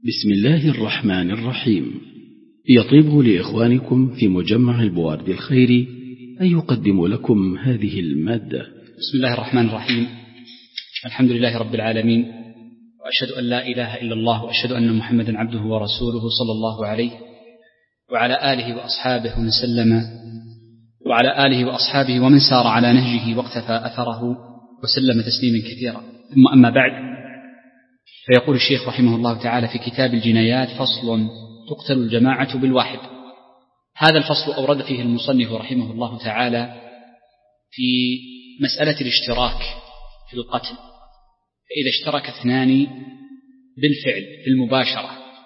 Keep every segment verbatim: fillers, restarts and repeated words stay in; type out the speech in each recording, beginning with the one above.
بسم الله الرحمن الرحيم. يطيب لإخوانكم في مجمع البوارد الخيري أن يقدم لكم هذه المادة. بسم الله الرحمن الرحيم. الحمد لله رب العالمين، وأشهد أن لا إله إلا الله، وأشهد أن محمدا عبده ورسوله صلى الله عليه وعلى آله وأصحابه ومن سلم وعلى آله وأصحابه ومن سار على نهجه واقتفى أثره وسلم تسليما كثيرا. ثم أما بعد، فيقول الشيخ رحمه الله تعالى في كتاب الجنايات: فصل: تقتل الجماعة بالواحد. هذا الفصل أورد فيه المصنف رحمه الله تعالى في مسألة الاشتراك في القتل، فإذا اشترك اثنان بالفعل في المباشرة،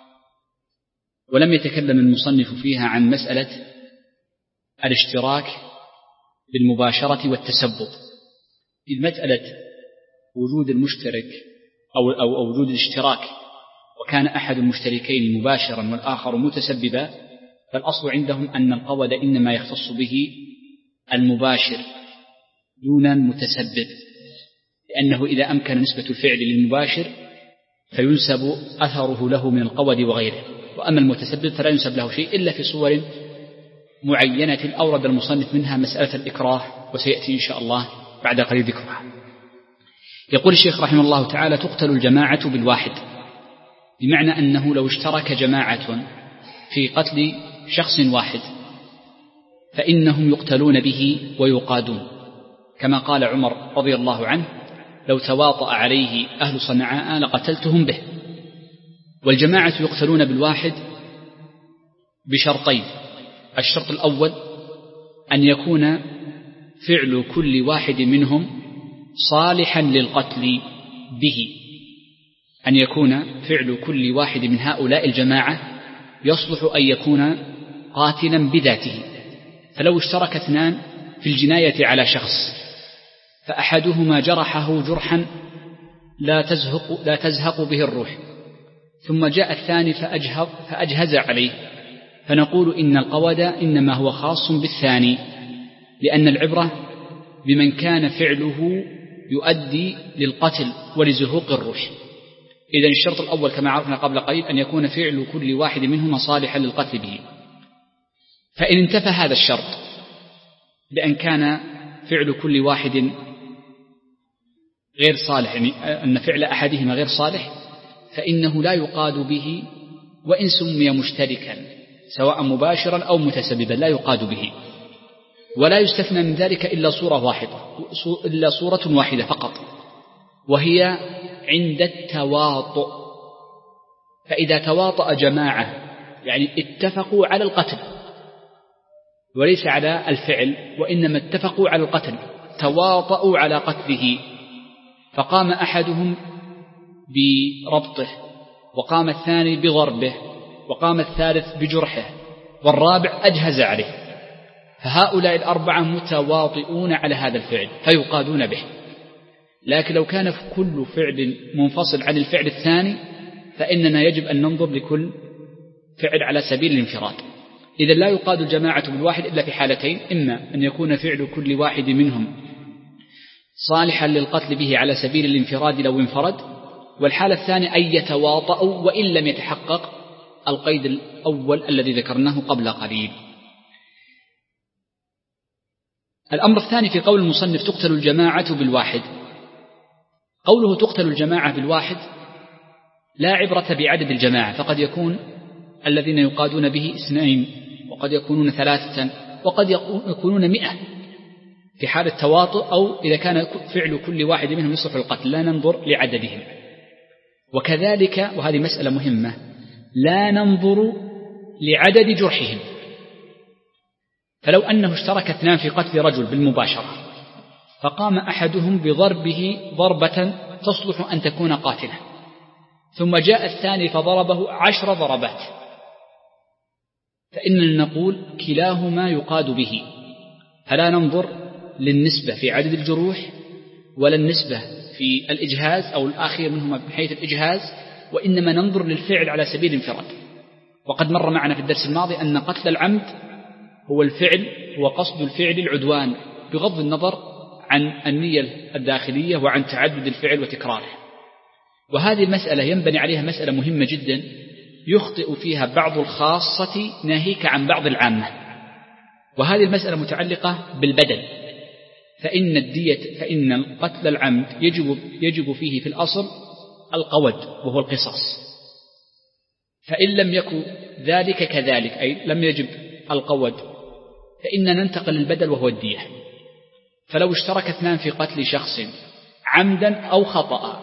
ولم يتكلم المصنف فيها عن مسألة الاشتراك بالمباشرة والتسبب، إذ مسألة وجود المشترك أو, أو, أو وجود الاشتراك وكان أحد المشتركين مباشرا والآخر متسببا، فالأصل عندهم أن القود إنما يختص به المباشر دون المتسبب، لأنه إذا أمكن نسبة الفعل للمباشر فينسب أثره له من القود وغيره، وأما المتسبب فلا ينسب له شيء إلا في صور معينة أورد المصنف منها مسألة الإكراه، وسيأتي إن شاء الله بعد قليل ذكرها. يقول الشيخ رحمه الله تعالى: تقتل الجماعة بالواحد، بمعنى أنه لو اشترك جماعة في قتل شخص واحد فإنهم يقتلون به ويقادون، كما قال عمر رضي الله عنه: لو تواطأ عليه أهل صنعاء لقتلتهم به. والجماعة يقتلون بالواحد بشرطين: الشرط الأول أن يكون فعل كل واحد منهم صالحا للقتل به، أن يكون فعل كل واحد من هؤلاء الجماعة يصلح أن يكون قاتلا بذاته. فلو اشترك اثنان في الجناية على شخص فأحدهما جرحه جرحا لا تزهق, لا تزهق به الروح، ثم جاء الثاني فأجهز, فأجهز عليه، فنقول إن القود إنما هو خاص بالثاني، لأن العبرة بمن كان فعله يؤدي للقتل ولزهوق الروح. إذن الشرط الأول كما عرفنا قبل قليل أن يكون فعل كل واحد منهما صالحا للقتل به. فإن انتفى هذا الشرط بأن كان فعل كل واحد غير صالح، يعني أن فعل أحدهما غير صالح، فإنه لا يقاد به وإن سمي مشتركا سواء مباشرا أو متسببا، لا يقاد به. ولا يستثنى من ذلك إلا صورة واحدة إلا صورة واحدة فقط، وهي عند التواطؤ. فإذا تواطأ جماعة يعني اتفقوا على القتل وليس على الفعل، وإنما اتفقوا على القتل، تواطؤوا على قتله، فقام أحدهم بربطه، وقام الثاني بضربه، وقام الثالث بجرحه، والرابع أجهز عليه، فهؤلاء الأربعة متواطئون على هذا الفعل فيقادون به. لكن لو كان كل فعل منفصل عن الفعل الثاني فإننا يجب أن ننظر لكل فعل على سبيل الانفراد. إذا لا يقاد الجماعة بالواحد إلا في حالتين: إما أن يكون فعل كل واحد منهم صالحا للقتل به على سبيل الانفراد لو انفرد، والحالة الثانية أن يتواطؤوا وإن لم يتحقق القيد الأول الذي ذكرناه قبل قليل. الأمر الثاني في قول المصنف: تقتل الجماعة بالواحد. قوله تقتل الجماعة بالواحد لا عبرة بعدد الجماعة، فقد يكون الذين يقادون به اثنين، وقد يكونون ثلاثة، وقد يكونون مئة في حال التواطؤ، أو إذا كان فعل كل واحد منهم يصلح القتل، لا ننظر لعددهم. وكذلك، وهذه مسألة مهمة، لا ننظر لعدد جرحهم. فلو أنه اشترك اثنان في قتل رجل بالمباشرة فقام أحدهم بضربه ضربة تصلح أن تكون قاتلة، ثم جاء الثاني فضربه عشر ضربات، فإننا نقول كلاهما يقاد به، فلا ننظر للنسبة في عدد الجروح ولا النسبة في الإجهاز أو الآخر منهما من حيث الإجهاز، وإنما ننظر للفعل على سبيل الانفراد. وقد مر معنا في الدرس الماضي أن قتل العمد هو الفعل هو قصد الفعل العدوان بغض النظر عن النية الداخلية وعن تعدد الفعل وتكراره. وهذه المسألة ينبني عليها مسألة مهمة جدا، يخطئ فيها بعض الخاصة ناهيك عن بعض العامة. وهذه المسألة متعلقة بالبدل، فإن الدية فإن القتل العمد يجب, يجب فيه في الأصل القود وهو القصاص، فإن لم يكن ذلك كذلك أي لم يجب القود فإننا ننتقل للبدل وهو الدية. فلو اشترك اثنان في قتل شخص عمدا أو خطأ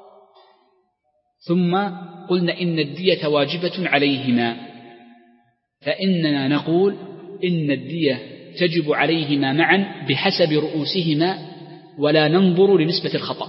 ثم قلنا إن الدية واجبة عليهما، فإننا نقول إن الدية تجب عليهما معا بحسب رؤوسهما ولا ننظر لنسبة الخطأ.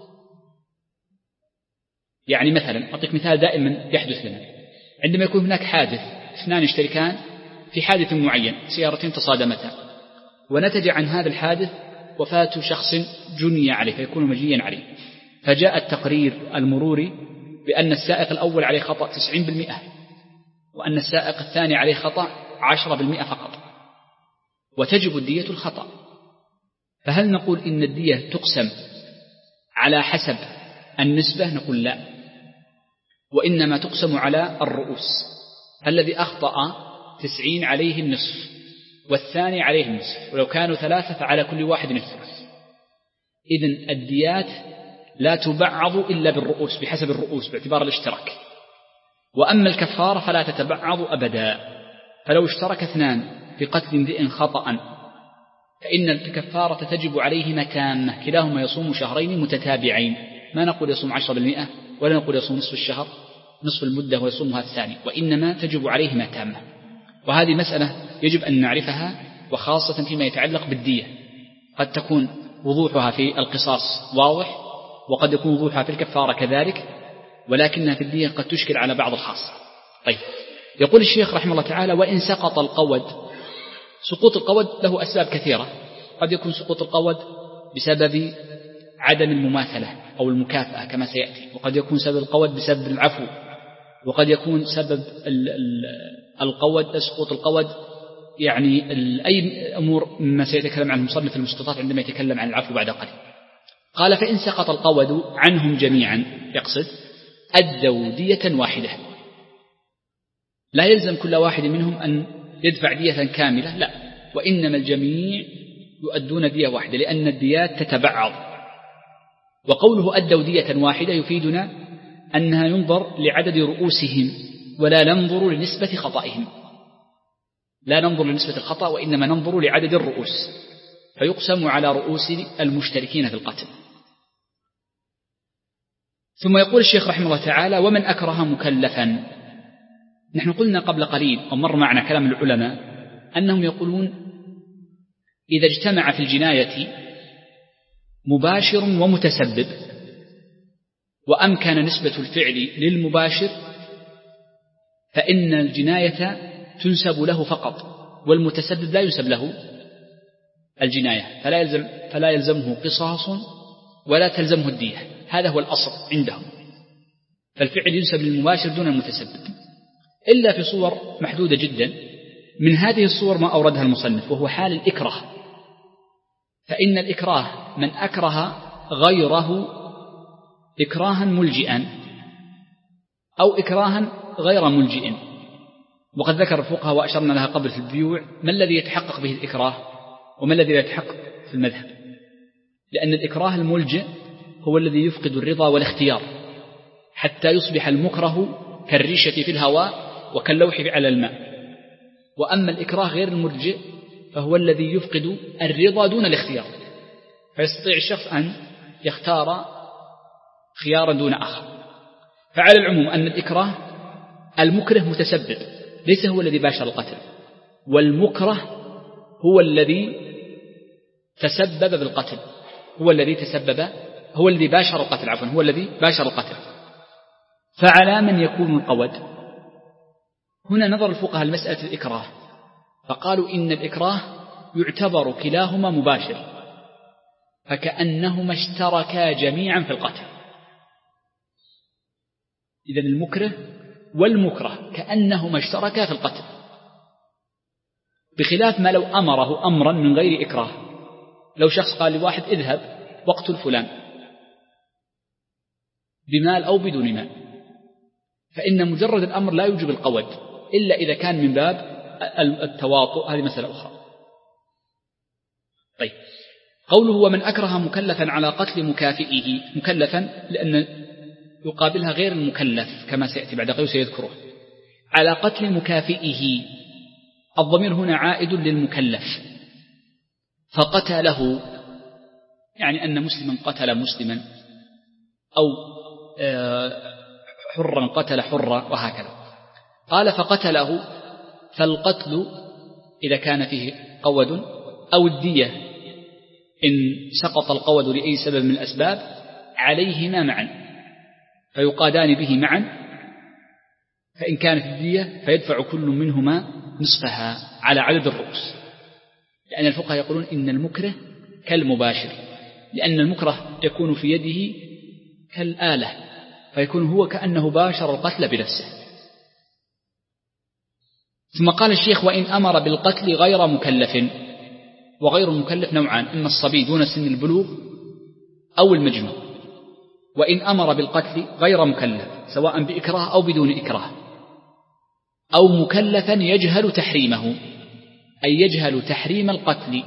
يعني مثلا أعطيك مثال دائما يحدث لنا، عندما يكون هناك حادث اثنان يشتركان في حادث معين، سيارتين تصادمتا ونتج عن هذا الحادث وفاة شخص جني عليه فيكون مجنيا عليه، فجاء التقرير المروري بأن السائق الأول عليه خطأ تسعين بالمئة وأن السائق الثاني عليه خطأ عشرة بالمئة فقط، وتجب الدية الخطأ. فهل نقول إن الدية تقسم على حسب النسبة؟ نقول لا، وإنما تقسم على الرؤوس، الذي أخطأ تسعين عليه النصف والثاني عليه النصف، ولو كانوا ثلاثة فعلى كل واحد الثلث. إذن الديات لا تبعض إلا بالرؤوس بحسب الرؤوس باعتبار الاشتراك، وأما الكفارة فلا تتبعض أبدا. فلو اشترك اثنان في قتل امرئ خطأ فإن الكفارة تجب عليهما تامة، كلاهما يصوم شهرين متتابعين، ما نقول يصوم عشرة بالمئة ولا نقول يصوم نصف الشهر نصف المدة ويصومها الثاني، وإنما تجب عليهما تامة. وهذه مسألة يجب أن نعرفها، وخاصة فيما يتعلق بالدية، قد تكون وضوحها في القصاص واضح وقد يكون وضوحها في الكفارة كذلك، ولكنها في الدية قد تشكل على بعض الخاصة. طيب، يقول الشيخ رحمه الله تعالى: وإن سقط القود. سقوط القود له أسباب كثيرة، قد يكون سقوط القود بسبب عدم المماثلة أو المكافأة كما سيأتي، وقد يكون سبب القود بسبب العفو، وقد يكون سبب القود سقوط القود يعني أي أمور مما سيتكلم عن المصنف المسقطات عندما يتكلم عن العفو بعد قليل. قال: فإن سقط القود عنهم جميعا، يقصد أدوا دية واحدة، لا يلزم كل واحد منهم أن يدفع دية كاملة، لا، وإنما الجميع يؤدون دية واحدة لأن الديات تتبعض. وقوله أدوا دية واحدة يفيدنا أنها ينظر لعدد رؤوسهم ولا ننظر لنسبة خطئهم، لا ننظر لنسبة الخطأ وإنما ننظر لعدد الرؤوس، فيقسم على رؤوس المشتركين في القتل. ثم يقول الشيخ رحمه الله تعالى: ومن أكره مكلفا. نحن قلنا قبل قليل ومر معنا كلام العلماء أنهم يقولون إذا اجتمع في الجناية مباشر ومتسبب وأمكن نسبة الفعل للمباشر فإن الجناية تنسب له فقط، والمتسبب لا ينسب له الجناية، فلا يلزم فلا يلزمه قصاص ولا تلزمه الدية. هذا هو الأصل عندهم، فالفعل ينسب للمباشر دون المتسبب، إلا في صور محدودة جدا. من هذه الصور ما أوردها المصنف، وهو حال الإكراه. فإن الإكراه من أكره غيره إكراها ملجئا أو إكراها غير ملجئ، وقد ذكر الفقهاء وأشرنا لها قبل في البيوع ما الذي يتحقق به الإكراه وما الذي لا يتحقق في المذهب. لأن الإكراه الملجئ هو الذي يفقد الرضا والاختيار حتى يصبح المكره كالريشة في الهواء وكاللوح على الماء. وأما الإكراه غير الملجئ فهو الذي يفقد الرضا دون الاختيار، فيستطيع الشخص أن يختار خيارا دون آخر. فعلى العموم أن الإكراه المكره متسبب ليس هو الذي باشر القتل، والمكره هو الذي تسبب بالقتل، هو الذي تسبب هو الذي باشر القتل عفوا هو الذي باشر القتل. فعلى من يكون القود؟ هنا نظر الفقهاء لمسألة الإكراه، فقالوا إن الإكراه يعتبر كلاهما مباشر، فكأنهما اشتركا جميعا في القتل. إذن المكره والمكره كأنهما اشتركا في القتل، بخلاف ما لو أمره أمرا من غير إكراه. لو شخص قال لواحد اذهب واقتل فلان بمال أو بدون مال، فإن مجرد الأمر لا يوجب القود إلا إذا كان من باب التواطؤ، هذه مسألة أخرى. طيب، قوله ومن أكره مكلفا على قتل مكافئه، مكلفا لأن يقابلها غير المكلف كما سيأتي بعد قليل سيذكره، على قتل مكافئه، الضمير هنا عائد للمكلف، فقتله يعني أن مسلما قتل مسلما، أو حرا قتل حرا، وهكذا. قال فقتله، فالقتل إذا كان فيه قود، أو الدية إن سقط القود لأي سبب من الأسباب، عليهما معا، فيقادان به معا. فإن كانت الدية فيدفع كل منهما نصفها على عدد الرؤوس، لأن الفقهاء يقولون إن المكره كالمباشر، لأن المكره يكون في يده كالآلة، فيكون هو كأنه باشر القتل بنفسه. ثم قال الشيخ وإن أمر بالقتل غير مكلف، وغير المكلف نوعان، إما الصبي دون سن البلوغ أو المجنون. وإن أمر بالقتل غير مكلف سواء بإكراه أو بدون إكراه، أو مكلفا يجهل تحريمه، أي يجهل تحريم القتل،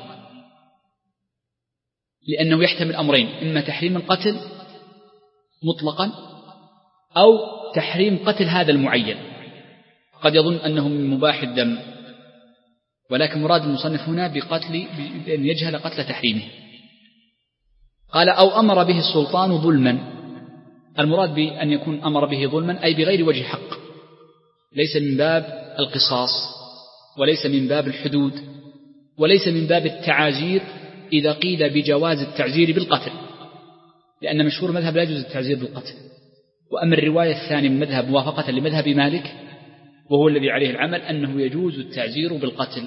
لأنه يحتمل أمرين، إما تحريم القتل مطلقا أو تحريم قتل هذا المعين. قد يظن أنه من مباح الدم، ولكن مراد المصنف هنا بقتل بأن يجهل قتل تحريمه. قال أو أمر به السلطان ظلما، المراد بأن يكون أمر به ظلما أي بغير وجه حق، ليس من باب القصاص، وليس من باب الحدود، وليس من باب التعازير إذا قيل بجواز التعزير بالقتل، لأن مشهور مذهب لا يجوز التعزير بالقتل. وأما الرواية الثانية من مذهب موافقة لمذهب مالك، وهو الذي عليه العمل، أنه يجوز التعزير بالقتل.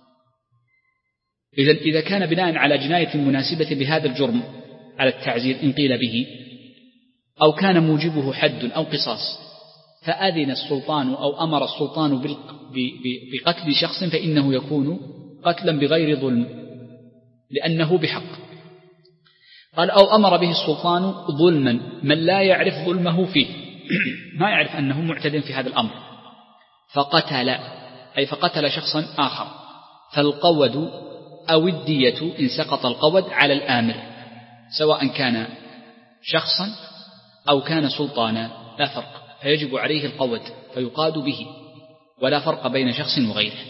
إذن إذا كان بناء على جناية مناسبة بهذا الجرم على التعزير إن قيل به، أو كان موجبه حد أو قصاص، فأذن السلطان أو أمر السلطان بقتل شخص، فإنه يكون قتلا بغير ظلم لأنه بحق. قال أو أمر به السلطان ظلما من لا يعرف ظلمه فيه، ما يعرف أنه معتد في هذا الأمر، فقتل أي فقتل شخصا آخر، فالقود أو الدية إن سقط القود على الآمر، سواء كان شخصا أو كان سلطانا لا فرق، فيجب عليه القود فيقاد به، ولا فرق بين شخص وغيره،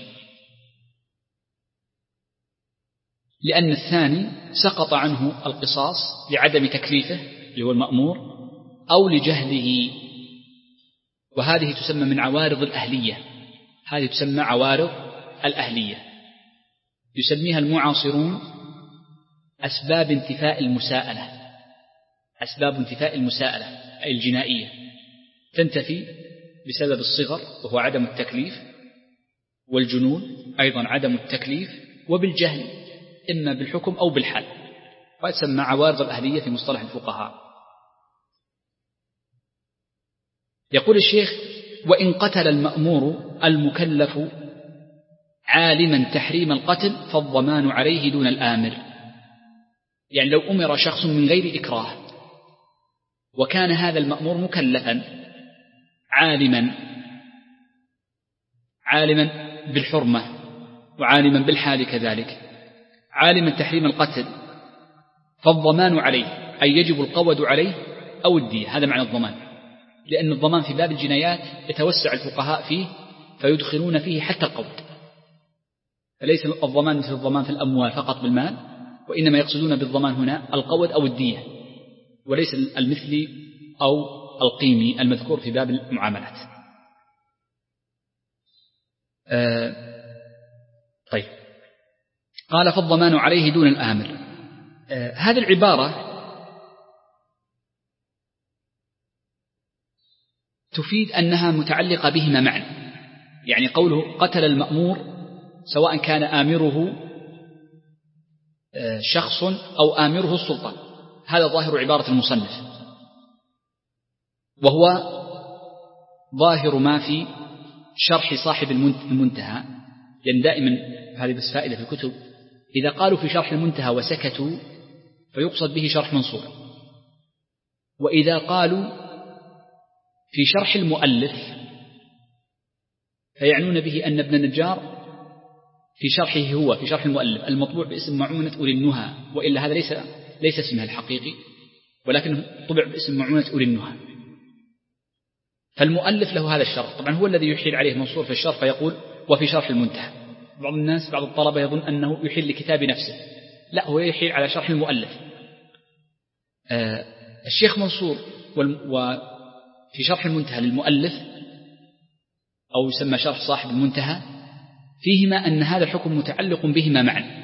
لأن الثاني سقط عنه القصاص لعدم تكليفه اللي هو المأمور، أو لجهله، وهذه تسمى من عوارض الأهلية، هذه تسمى عوارض الأهلية، يسميها المعاصرون أسباب انتفاء المساءلة، أسباب انتفاء المساءلة أي الجنائية، تنتفي بسبب الصغر وهو عدم التكليف، والجنون أيضا عدم التكليف، وبالجهل إما بالحكم أو بالحال، وتسمى عوارض الأهلية في مصطلح الفقهاء. يقول الشيخ وإن قتل المأمور المكلف عالما تحريم القتل فالضمان عليه دون الآمر، يعني لو أمر شخص من غير إكراه وكان هذا المأمور مكلفا عالما عالما بالحرمة وعالما بالحال كذلك، عالما تحريم القتل، فالضمان عليه أي يجب القود عليه أو الدية، هذا معنى الضمان، لأن الضمان في باب الجنايات يتوسع الفقهاء فيه فيدخلون فيه حتى القود، فليس الضمان مثل الضمان في الأموال فقط بالمال، وإنما يقصدون بالضمان هنا القود أو الدية، وليس المثلي أو القيمي المذكور في باب المعاملات. آه طيب، قال فالضمان عليه دون الآمر. آه هذه العبارة تفيد أنها متعلقة بهما معا، يعني قوله قتل المأمور سواء كان آمره آه شخص أو آمره السلطان، هذا ظاهر عبارة المصنف، وهو ظاهر ما في شرح صاحب المنتهى، لأن دائما هذه بس فائدة في الكتب، إذا قالوا في شرح المنتهى وسكتوا فيقصد به شرح منصور، وإذا قالوا في شرح المؤلف فيعنون به أن ابن النجار في شرحه هو في شرح المؤلف المطبوع باسم معونة أولي النهى، وإلا هذا ليس ليس اسمها الحقيقي، ولكنه طبع باسم معونة أولي النهى. فالمؤلف له هذا الشرح، طبعا هو الذي يحيل عليه منصور في الشرح فيقول وفي شرح المنتهى. بعض الناس بعض الطلبة يظن أنه يحيل لكتاب نفسه، لا، هو يحيل على شرح المؤلف. آه الشيخ منصور وفي شرح المنتهى للمؤلف، أو يسمى شرح صاحب المنتهى، فيهما أن هذا الحكم متعلق بهما معا.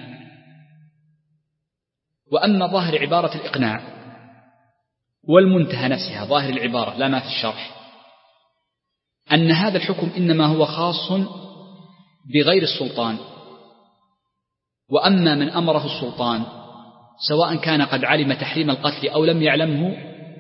وأما ظاهر عبارة الإقناع والمنتهى نفسها، ظاهر العبارة لا ما في الشرح، أن هذا الحكم إنما هو خاص بغير السلطان. وأما من أمره السلطان سواء كان قد علم تحريم القتل أو لم يعلمه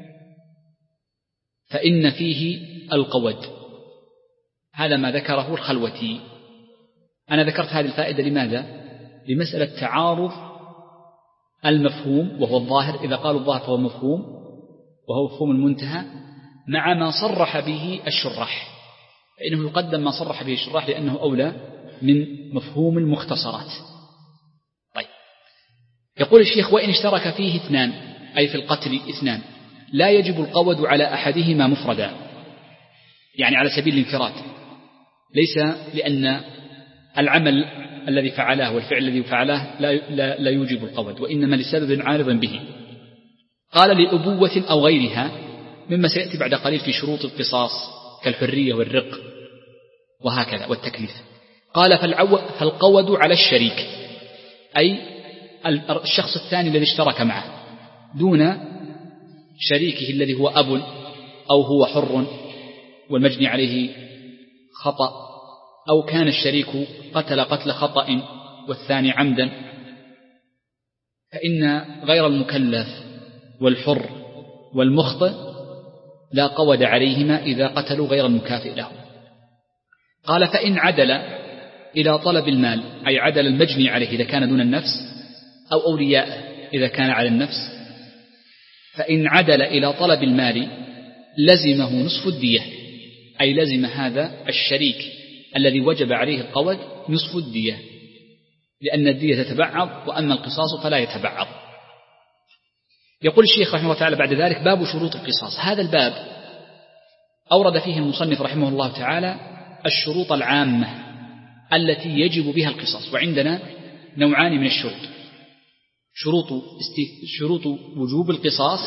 فإن فيه القود. هذا ما ذكره الخلوتي. أنا ذكرت هذه الفائدة لماذا؟ لمسألة تعارض المفهوم وهو الظاهر، إذا قالوا الظاهر فهو مفهوم وهو مفهوم المنتهى، مع ما صرح به الشراح، فإنه يقدم ما صرح به الشراح لأنه أولى من مفهوم المختصرات. طيب، يقول الشيخ: وإن اشترك فيه اثنان، أي في القتل اثنان، لا يجب القود على أحدهما مفردا، يعني على سبيل الانفراد، ليس لأن العمل الذي فعله والفعل الذي فعله لا, لا, لا يوجب القود، وإنما لسبب عارض به. قال: لأبوة أو غيرها، مما سيأتي بعد قليل في شروط القصاص كالحرية والرق وهكذا والتكليف. قال: فالقود على الشريك، أي الشخص الثاني الذي اشترك معه، دون شريكه الذي هو أب أو هو حر والمجني عليه خطأ، أو كان الشريك قتل قتل خطأ والثاني عمدا، فإن غير المكلف والحر والمخطئ لا قود عليهما إذا قتلوا غير المكافئ له. قال: فإن عدل إلى طلب المال، أي عدل المجني عليه إذا كان دون النفس، أو أولياءه إذا كان على النفس، فإن عدل إلى طلب المال لزمه نصف الدية، أي لزم هذا الشريك الذي وجب عليه القود نصف الدية، لأن الدية تتبعض وأما القصاص فلا يتبعض. يقول الشيخ رحمه الله تعالى بعد ذلك: باب شروط القصاص. هذا الباب أورد فيه المصنف رحمه الله تعالى الشروط العامة التي يجب بها القصاص. وعندنا نوعان من الشروط: شروط شروط وجوب القصاص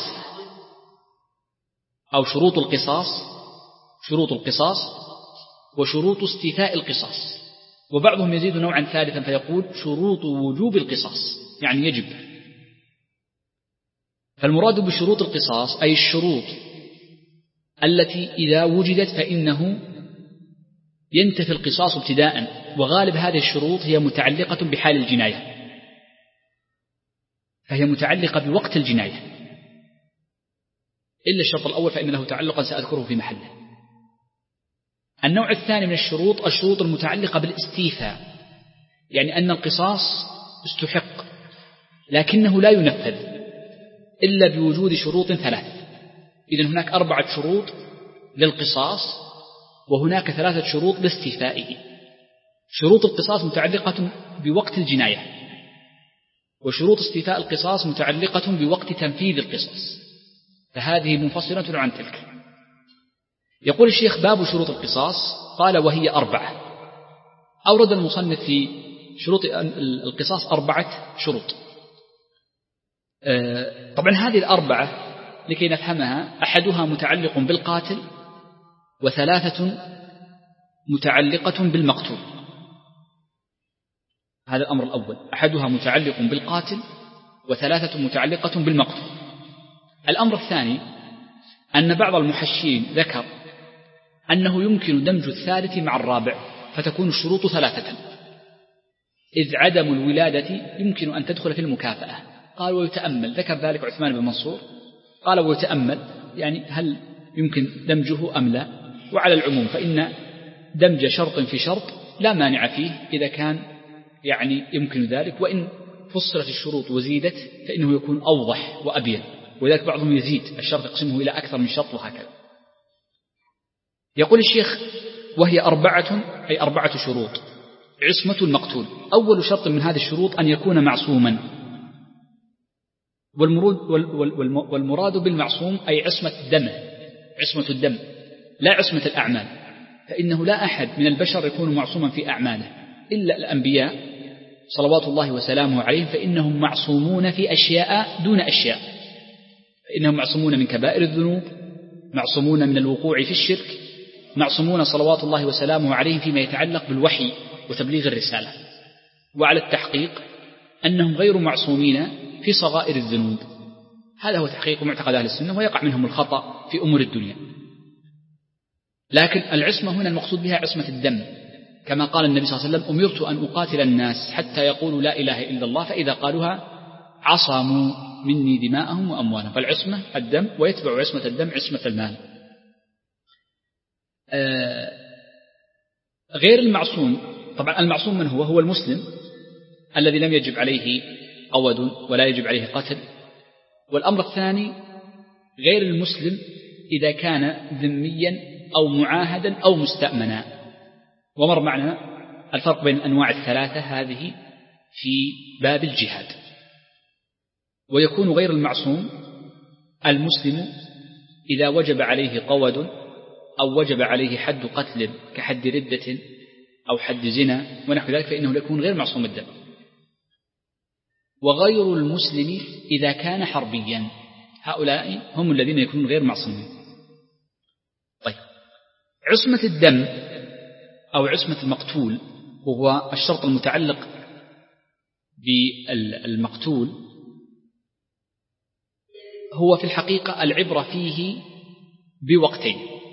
أو شروط القصاص شروط القصاص وشروط استيفاء القصاص. وبعضهم يزيد نوعا ثالثا فيقول شروط وجوب القصاص، يعني يجب. فالمراد بشروط القصاص أي الشروط التي إذا وجدت فإنه ينتفي القصاص ابتداء، وغالب هذه الشروط هي متعلقة بحال الجناية، فهي متعلقة بوقت الجناية، إلا الشرط الأول فإن له تعلقا سأذكره في محله. النوع الثاني من الشروط الشروط المتعلقة بالاستيفاء، يعني أن القصاص استحق لكنه لا ينفذ إلا بوجود شروط ثلاث. إذن هناك أربعة شروط للقصاص وهناك ثلاثة شروط لاستيفائه. شروط القصاص متعلقة بوقت الجناية، وشروط استيفاء القصاص متعلقة بوقت تنفيذ القصاص، فهذه منفصلة عن تلك. يقول الشيخ: باب شروط القصاص. قال: وهي أربعة. أورد المصنف في شروط القصاص أربعة شروط. طبعا هذه الأربعة لكي نفهمها، أحدها متعلق بالقاتل، وثلاثة متعلقة بالمقتول. هذا الأمر الأول، أحدها متعلق بالقاتل وثلاثة متعلقة بالمقتول. الأمر الثاني أن بعض المحشين ذكر أنه يمكن دمج الثالث مع الرابع فتكون الشروط ثلاثة، إذ عدم الولادة يمكن أن تدخل في المكافأة. قال: ويتأمل، ذكر ذلك عثمان بن منصور، قال: ويتأمل يعني هل يمكن دمجه أم لا. وعلى العموم فإن دمج شرط في شرط لا مانع فيه إذا كان يعني يمكن ذلك، وإن فصلت الشروط وزيدت فإنه يكون أوضح وأبين، ولذلك بعضهم يزيد الشرط يقسمه إلى أكثر من شرط وهكذا. يقول الشيخ: وهي أربعة، أي أربعة شروط. عصمة المقتول: أول شرط من هذه الشروط أن يكون معصوما، والمراد بالمعصوم أي عصمة دمه، عصمة الدم لا عصمة الأعمال، فإنه لا أحد من البشر يكون معصوما في أعماله إلا الأنبياء صلوات الله وسلامه عليهم، فإنهم معصومون في أشياء دون أشياء، فإنهم معصومون من كبائر الذنوب، معصومون من الوقوع في الشرك، معصومون صلوات الله وسلامه عليهم فيما يتعلق بالوحي وتبليغ الرسالة. وعلى التحقيق أنهم غير معصومين في صغائر الذنوب، هذا هو تحقيق معتقد أهل السنة، ويقع منهم الخطأ في أمور الدنيا. لكن العصمة هنا المقصود بها عصمة الدم، كما قال النبي صلى الله عليه وسلم: أمرت أن أقاتل الناس حتى يقولوا لا إله إلا الله، فإذا قالوها عصموا مني دماءهم وأموالهم. فالعصمة الدم، ويتبع عصمة الدم عصمة المال. آه غير المعصوم، طبعا المعصوم من هو؟ هو المسلم الذي لم يجب عليه قود ولا يجب عليه قتل. والأمر الثاني غير المسلم إذا كان ذميا أو معاهدا أو مستأمنا. ومر معنا الفرق بين الأنواع الثلاثة هذه في باب الجهاد. ويكون غير المعصوم المسلم إذا وجب عليه قود أو وجب عليه حد قتل كحد ردة أو حد زنا ونحو ذلك، فإنه يكون غير معصوم الدم. وغير المسلم إذا كان حربيا، هؤلاء هم الذين يكونون غير معصومين. طيب، عصمة الدم أو عصمة المقتول وهو الشرط المتعلق بالمقتول، هو في الحقيقة العبرة فيه بوقتين: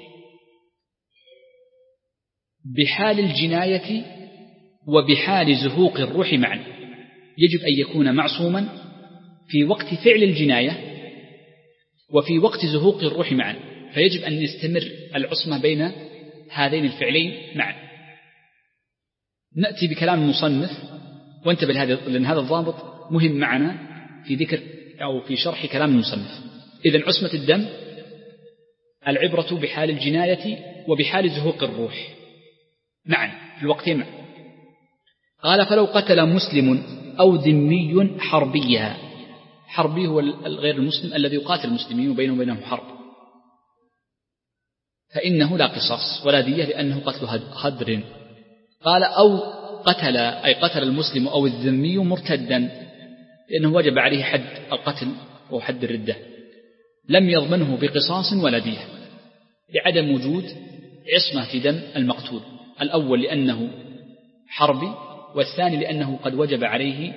بحال الجناية وبحال زهوق الروح معا. يجب أن يكون معصوما في وقت فعل الجناية وفي وقت زهوق الروح معا، فيجب أن يستمر العصمة بين هذين الفعلين معا. نأتي بكلام المصنف، وانتبه لهذا لأن هذا الضابط مهم معنا في ذكر أو في شرح كلام المصنف. إذن عصمة الدم العبرة بحال الجناية وبحال زهوق الروح معا في الوقتين معا. قال: فلو قتل مسلم أو ذمي حربيا. حربي هو الغير المسلم الذي يقاتل المسلمين وبينه وبينهم حرب، فإنه لا قصاص ولا دية لأنه قتل هدر. قال: أو قتل، أي قتل المسلم أو الذمي مرتدا، لأنه وجب عليه حد القتل أو حد الردة، لم يضمنه بقصاص ولا دية، لعدم وجود عصمة في دم المقتول. الأول لأنه حربي، والثاني لأنه قد وجب عليه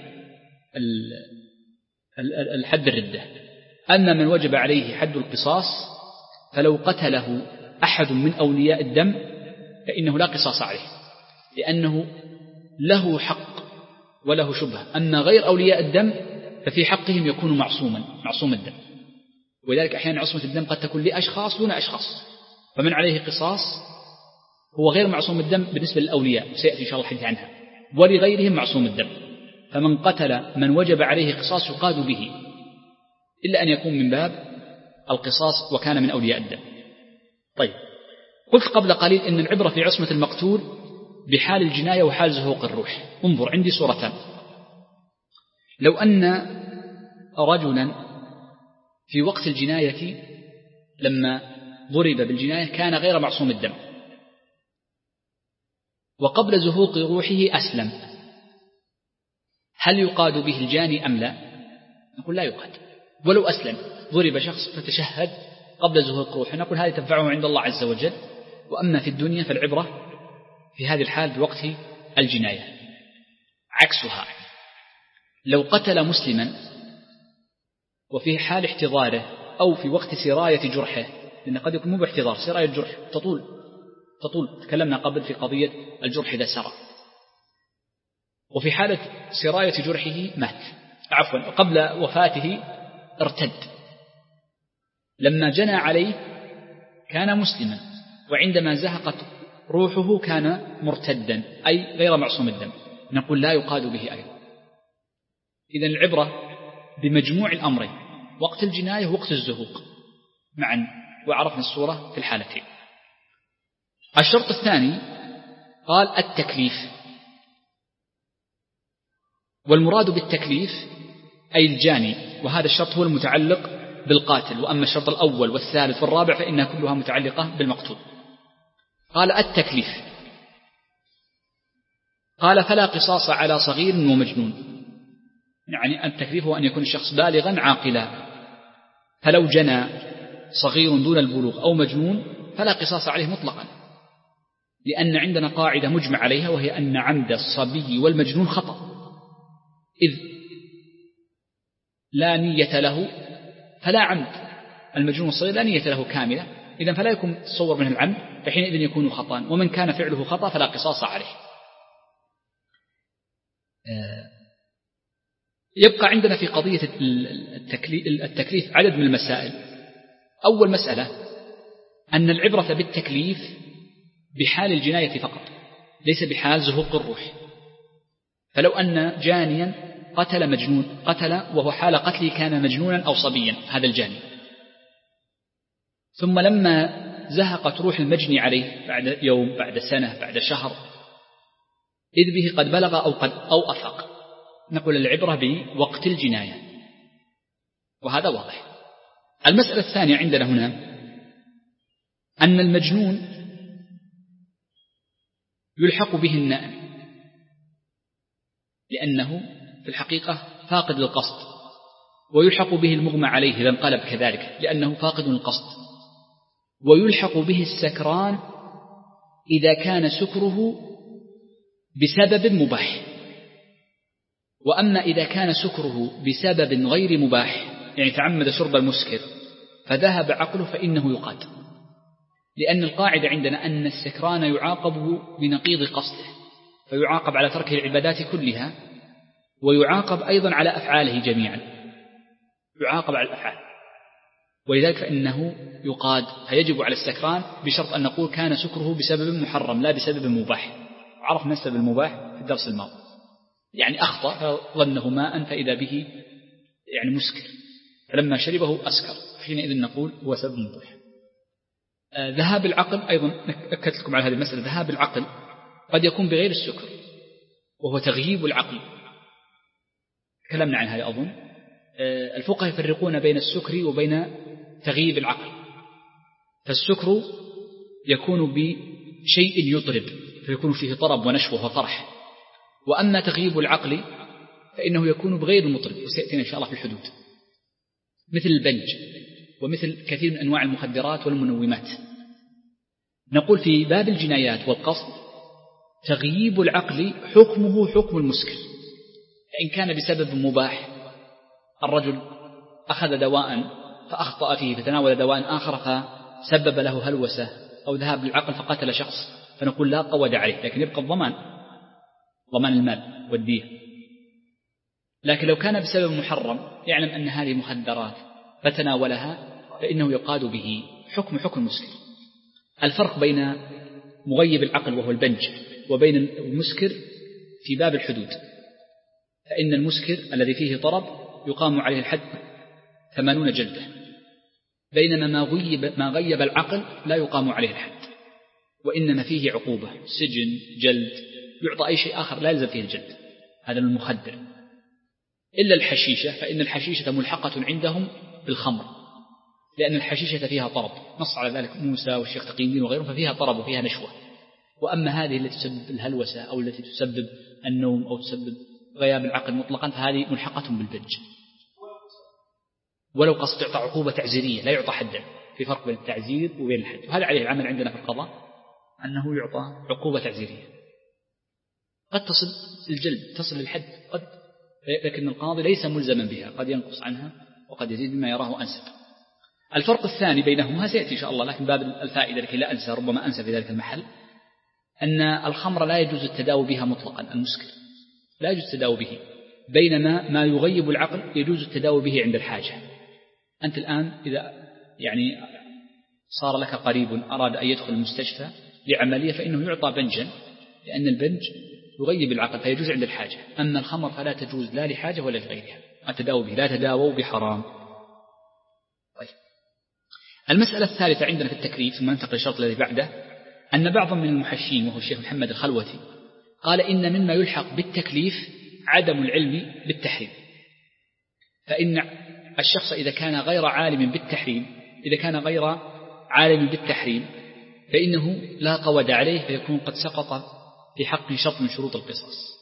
الحد الردة. أما من وجب عليه حد القصاص فلو قتله أحد من أولياء الدم فإنه لا قصاص عليه، لأنه له حق وله شبهة. أما غير أولياء الدم ففي حقهم يكون معصوما معصوم الدم، ولذلك أحيانا عصمة الدم قد تكون لأشخاص دون أشخاص، فمن عليه قصاص هو غير معصوم الدم بالنسبة للأولياء، سيأتي إن شاء الله الحديث عنها، ولغيرهم معصوم الدم. فمن قتل من وجب عليه قصاص يقاد به، إلا أن يكون من باب القصاص وكان من أولياء الدم. طيب، قلت قبل قليل إن العبرة في عصمة المقتول بحال الجناية وحال زهوق الروح. انظر، عندي صورتان. لو أن رجلا في وقت الجناية لما ضرب بالجناية كان غير معصوم الدم، وقبل زهوق روحه أسلم، هل يقاد به الجاني أم لا؟ نقول لا يقاد. ولو أسلم، ضرب شخص فتشهد قبل زهوق روحه، نقول هذه تنفعه عند الله عز وجل. وأما في الدنيا فالعبرة في هذه الحال بوقت الجناية. عكسها، لو قتل مسلما وفي حال احتضاره أو في وقت سراية جرحه، لأن قد يكون مو باحتضار، سراية جرح تطول تطول تكلمنا قبل في قضية الجرح إذا سرى، وفي حالة سراية جرحه مات، عفوا قبل وفاته ارتد. لما جنى عليه كان مسلما، وعندما زهقت روحه كان مرتدا، أي غير معصوم الدم، نقول لا يقاد به أيضا. إذن العبرة بمجموع الأمرين، وقت الجناية ووقت الزهوق معا، وعرفنا الصورة في الحالتين. الشرط الثاني قال التكليف، والمراد بالتكليف أي الجاني، وهذا الشرط هو المتعلق بالقاتل، وأما الشرط الأول والثالث والرابع فإنها كلها متعلقة بالمقتول. قال التكليف، قال فلا قصاص على صغير ومجنون، يعني التكليف هو أن يكون الشخص بالغا عاقلا، فلو جنى صغير دون البلوغ أو مجنون فلا قصاص عليه مطلقا، لأن عندنا قاعدة مجمع عليها، وهي أن عمد الصبي والمجنون خطأ، إذ لا نية له، فلا عمد المجنون الصغير لا نية له كاملة، إذن فلا يكون تصور منه العمد، فحينئذ يكون خطأ، ومن كان فعله خطأ فلا قصاص عليه. يبقى عندنا في قضية التكليف عدد من المسائل. أول مسألة أن العبرة بالتكليف بحال الجناية فقط، ليس بحال زهوق الروح. فلو أن جانيا قتل مجنون، قتل وهو حال قتله كان مجنونا أو صبيا، هذا الجاني، ثم لما زهقت روح المجني عليه بعد يوم بعد سنة بعد شهر إذ به قد بلغ أو قد أو أفق، نقول العبرة بوقت الجناية، وهذا واضح. المسألة الثانية عندنا هنا أن المجنون يلحق به النائم، لأنه في الحقيقة فاقد للقصد، ويلحق به المغمى عليه إذا انقلب كذلك لأنه فاقد للقصد، ويلحق به السكران إذا كان سكره بسبب مباح. وأما إذا كان سكره بسبب غير مباح، يعني تعمد شرب المسكر فذهب عقله، فإنه يقاد، لأن القاعدة عندنا أن السكران يعاقب بنقيض قصده، فيعاقب على ترك العبادات كلها، ويعاقب أيضا على أفعاله جميعا، يعاقب على الأفعال، ولذلك فإنه يقاد. فيجب على السكران بشرط أن نقول كان سكره بسبب محرم لا بسبب مباح. عرفنا السبب المباح في الدرس الماضي، يعني أخطأ فظنه ماء فإذا به يعني مسكر، فلما شربه أسكر، حينئذ نقول هو سبب مباح. آه ذهاب العقل أيضا أكدت لكم على هذه المسألة، ذهاب العقل قد يكون بغير السكر، وهو تغييب العقل، تكلمنا عن هذا أظن. آه الفقهاء يفرقون بين السكر وبين تغييب العقل، فالسكر يكون بشيء يطرب فيكون فيه طرب ونشوة وفرح، وأما تغييب العقل فإنه يكون بغير المطرب، وسيأتينا إن شاء الله في الحدود، مثل البنج ومثل كثير من أنواع المخدرات والمنومات. نقول في باب الجنايات والقصد تغييب العقل حكمه حكم المسكر، فإن كان بسبب مباح، الرجل أخذ دواء فأخطأ فيه فتناول دواء آخر فسبب له هلوسة أو ذهاب للعقل فقتل شخص، فنقول لا قود عليه، لكن يبقى الضمان، ضمان المال والدية. لكن لو كان بسبب محرم يعلم أن هذه مخدرات فتناولها فإنه يقاد به حكم حكم المسكر. الفرق بين مغيب العقل وهو البنج وبين المسكر في باب الحدود، فإن المسكر الذي فيه طرب يقام عليه الحد ثمانون جلدة، بينما ما غيب, ما غيب العقل لا يقام عليه الحد، وإنما فيه عقوبة سجن جلد، يعطى أي شيء آخر لا يلزم فيه الجلد، هذا المخدر. إلا الحشيشة، فإن الحشيشة ملحقة عندهم بالخمر، لأن الحشيشة فيها طرب، نص على ذلك موسى والشيخ تقي الدين وغيرهم، ففيها طرب وفيها نشوة. وأما هذه التي تسبب الهلوسة أو التي تسبب النوم أو تسبب غياب العقل مطلقا فهذه ملحقة بالبنج، ولو قصد يعطى عقوبة تعزيرية لا يعطى حدا، في فرق بين التعزير وبين الحد، وهذا عليه العمل عندنا في القضاء أنه يعطى عقوبة تعزيرية، قد تصل الجلد تصل للحد قد، لكن القاضي ليس ملزما بها، قد ينقص عنها وقد يزيد بما يراه أنسب. الفرق الثاني بينهما سيأتي إن شاء الله، لكن باب الفائدة لكي لا أنسى ربما أنسى في ذلك المحل، أن الخمر لا يجوز التداوي بها مطلقا، المسكر لا يجوز التداوي به، بينما ما يغيب العقل يجوز التداوي به عند الحاجة. أنت الآن إذا يعني صار لك قريب أراد أن يدخل المستشفى لعملية فإنه يعطى بنجا، لأن البنج يغيب العقل فيجوز عند الحاجة، أما الخمر فلا تجوز لا لحاجة ولا لغيرها، التداوي به، لا تداووا بحرام. طيب. المسألة الثالثة عندنا في التكليف، ثم ننتقل للشرط الذي بعده، أن بعضا من المحشين وهو الشيخ محمد الخلوتي قال إن مما يلحق بالتكليف عدم العلم بالتحريم، فإن الشخص إذا كان غير عالم بالتحريم إذا كان غير عالم بالتحريم فإنه لا قود عليه فيكون قد سقط في حق شرط من شروط القصاص.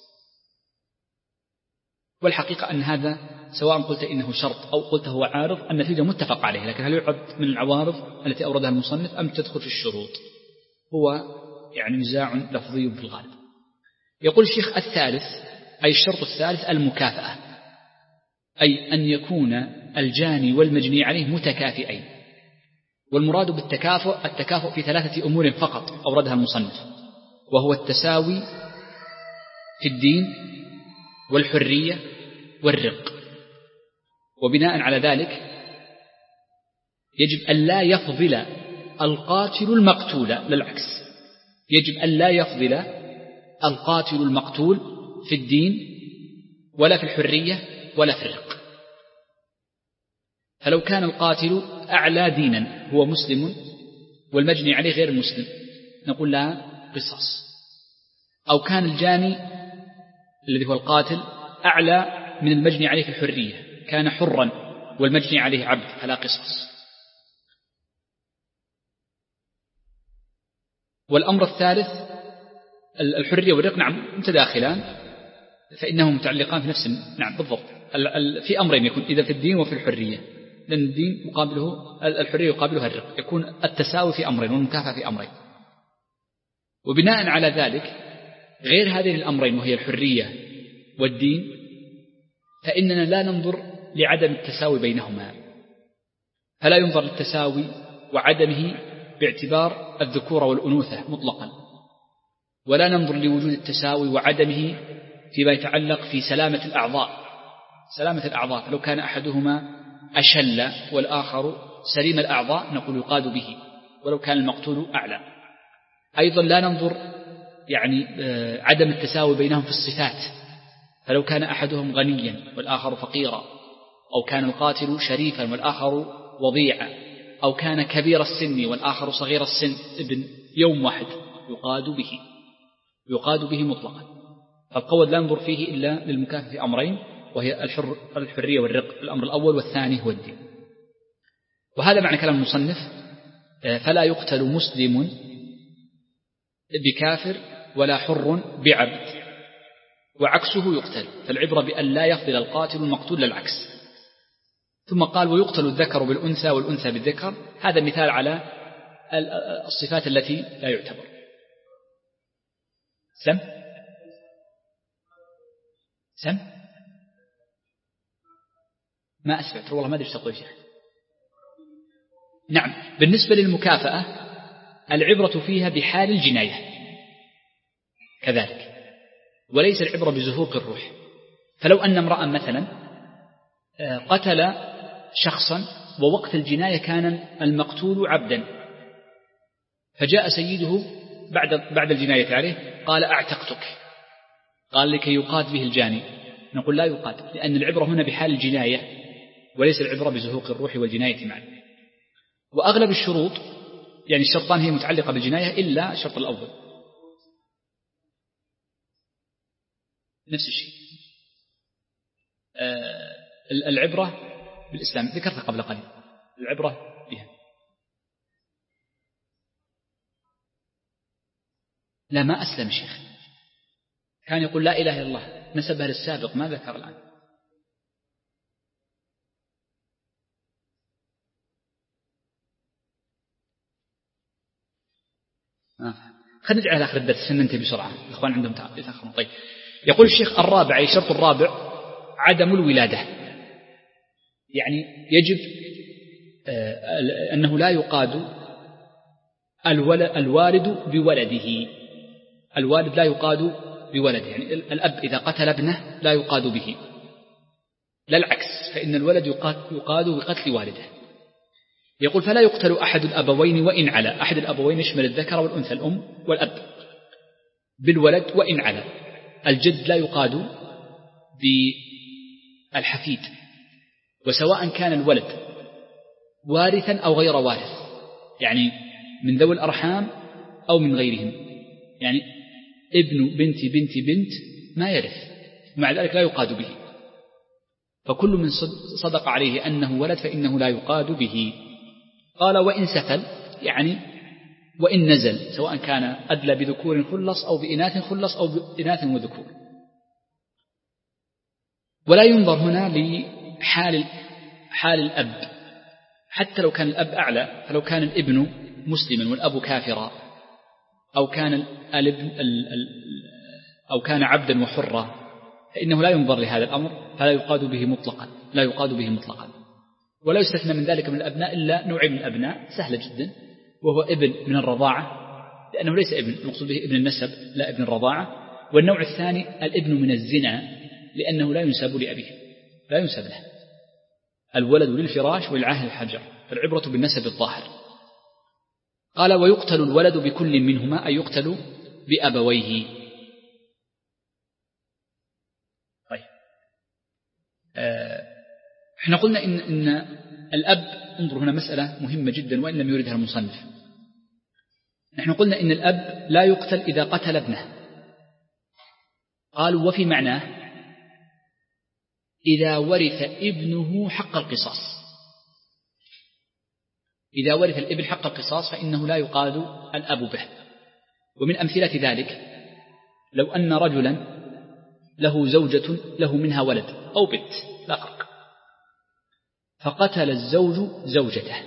والحقيقة أن هذا سواء قلت إنه شرط أو قلت هو عارض النتيجة متفق عليه، لكن هل يعد من العوارض التي أوردها المصنف أم تدخل في الشروط؟ هو يعني نزاع لفظي في الغالب. يقول الشيخ الثالث أي الشرط الثالث المكافأة، أي أن يكون الجاني والمجني عليه متكافئين. والمراد بالتكافؤ التكافؤ في ثلاثة أمور فقط أوردها المصنف، وهو التساوي في الدين والحرية والرق. وبناء على ذلك يجب أن لا يفضل القاتل المقتول، للعكس يجب أن لا يفضل القاتل المقتول في الدين ولا في الحرية ولا في الرق. فلو كان القاتل أعلى دينا هو مسلم والمجني عليه غير مسلم نقول لا قصاص، أو كان الجاني الذي هو القاتل أعلى من المجني عليه في الحرية كان حرا والمجني عليه عبد فلا قصاص. والأمر الثالث الحرية والرق نعم متداخلان فإنهم متعلقان في نفس نعم بالضبط في أمرين يكون إذا في الدين وفي الحرية، لأن الدين مقابله الحرية يقابلها الرق، يكون التساوي في أمرين والمكافأة في أمرين. وبناء على ذلك غير هذين الأمرين وهي الحرية والدين فإننا لا ننظر لعدم التساوي بينهما، فلا ينظر للتساوي وعدمه باعتبار الذكورة والأنوثة مطلقا، ولا ننظر لوجود التساوي وعدمه فيما يتعلق في سلامة الأعضاء سلامة الأعضاء فلو كان أحدهما أشل والآخر سليم الأعضاء نقول يقاد به ولو كان المقتول أعلى. أيضا لا ننظر يعني عدم التساوي بينهم في الصفات، فلو كان أحدهم غنيا والآخر فقيرا، أو كان القاتل شريفا والآخر وضيعا، أو كان كبير السن والآخر صغير السن ابن يوم واحد يقاد به يقاد به مطلقا. فالقول لا ننظر فيه إلا للمكافأة في أمرين وهي الحر الحرية والرق، الأمر الأول، والثاني هو الدين. وهذا معنى كلام المصنف فلا يقتل مسلم بكافر ولا حر بعبد، وعكسه يقتل، فالعبرة بأن لا يفضل القاتل المقتول للعكس. ثم قال ويقتل الذكر بالأنثى والأنثى بالذكر، هذا مثال على الصفات التي لا يعتبر. سم سم ما أسمعت والله ما أدري ايش تقول يا شيخ. نعم بالنسبة للمكافأة العبرة فيها بحال الجناية كذلك، وليس العبرة بزهوق الروح. فلو أن امرأ مثلا قتل شخصا ووقت الجناية كان المقتول عبدا، فجاء سيده بعد بعد الجناية عليه قال أعتقتك، قال لكي يقاد به الجاني، نقول لا يقاد، لأن العبرة هنا بحال الجناية وليس العبرة بزهوق الروح والجناية معا. وأغلب الشروط يعني الشرطان هي متعلقة بالجناية إلا الشرط الأول نفس الشيء. آه العبرة بالإسلام ذكرتها قبل قليل، العبرة بها. لا ما أسلم شيخ، كان يقول لا إله إلا الله، نسبها للسابق ما ذكر الآن. آه. خلينا نرجع على آخر الدرس ننتهي بسرعة، الإخوان عندهم يتأخرون. طيب يقول الشيخ الرابع أي الشرط الرابع عدم الولادة، يعني يجب آه أنه لا يقاد الوالد بولده، الوالد لا يقاد بولده، يعني الأب إذا قتل ابنه لا يقاد به، لا العكس، فإن الولد يقاد بقتل والده. يقول فلا يقتل أحد الأبوين وإن على، أحد الأبوين يشمل الذكر والأنثى الأم والأب بالولد وإن على. الجد لا يقاد بالحفيد، وسواء كان الولد وارثا أو غير وارث، يعني من ذوي الأرحام أو من غيرهم. يعني ابن بنت بنت بنت ما يرث، ومع ذلك لا يقاد به، فكل من صدق عليه أنه ولد فإنه لا يقاد به. قال وإن سفل، يعني وإن نزل، سواء كان أدلى بذكور خلص أو بإناث خلص أو بإناث وذكور. ولا ينظر هنا لحال حال الأب، حتى لو كان الأب أعلى، فلو كان الابن مسلما والأب كافرا، أو كان الابن أو كان عبدا وحرا، فإنه لا ينظر لهذا الأمر، فلا يقاد به مطلقا، لا يقاد به مطلقا. ولا يستثنى من ذلك من الأبناء إلا نوع من الأبناء سهلة جدا، وهو ابن من الرضاعة، لأنه ليس ابن، المقصود به ابن النسب لا ابن الرضاعة. والنوع الثاني الابن من الزنا، لأنه لا ينسب لأبيه، لا ينسب له. الولد للفراش والعاهل الحجر، فالعبرة بالنسب الظاهر. قال ويقتل الولد بكل منهما، أي يقتل بأبويه. طيب آه احنا قلنا إن, إن الأب، انظروا هنا مسألة مهمة جدا وإن لم يردها المصنف. نحن قلنا إن الأب لا يقتل إذا قتل ابنه. قالوا وفي معناه إذا ورث ابنه حق القصاص، إذا ورث الابن حق القصاص فإنه لا يقاد الأب به. ومن أمثلة ذلك لو أن رجلا له زوجة له منها ولد أو بنت لا فرق، فقتل الزوج زوجته،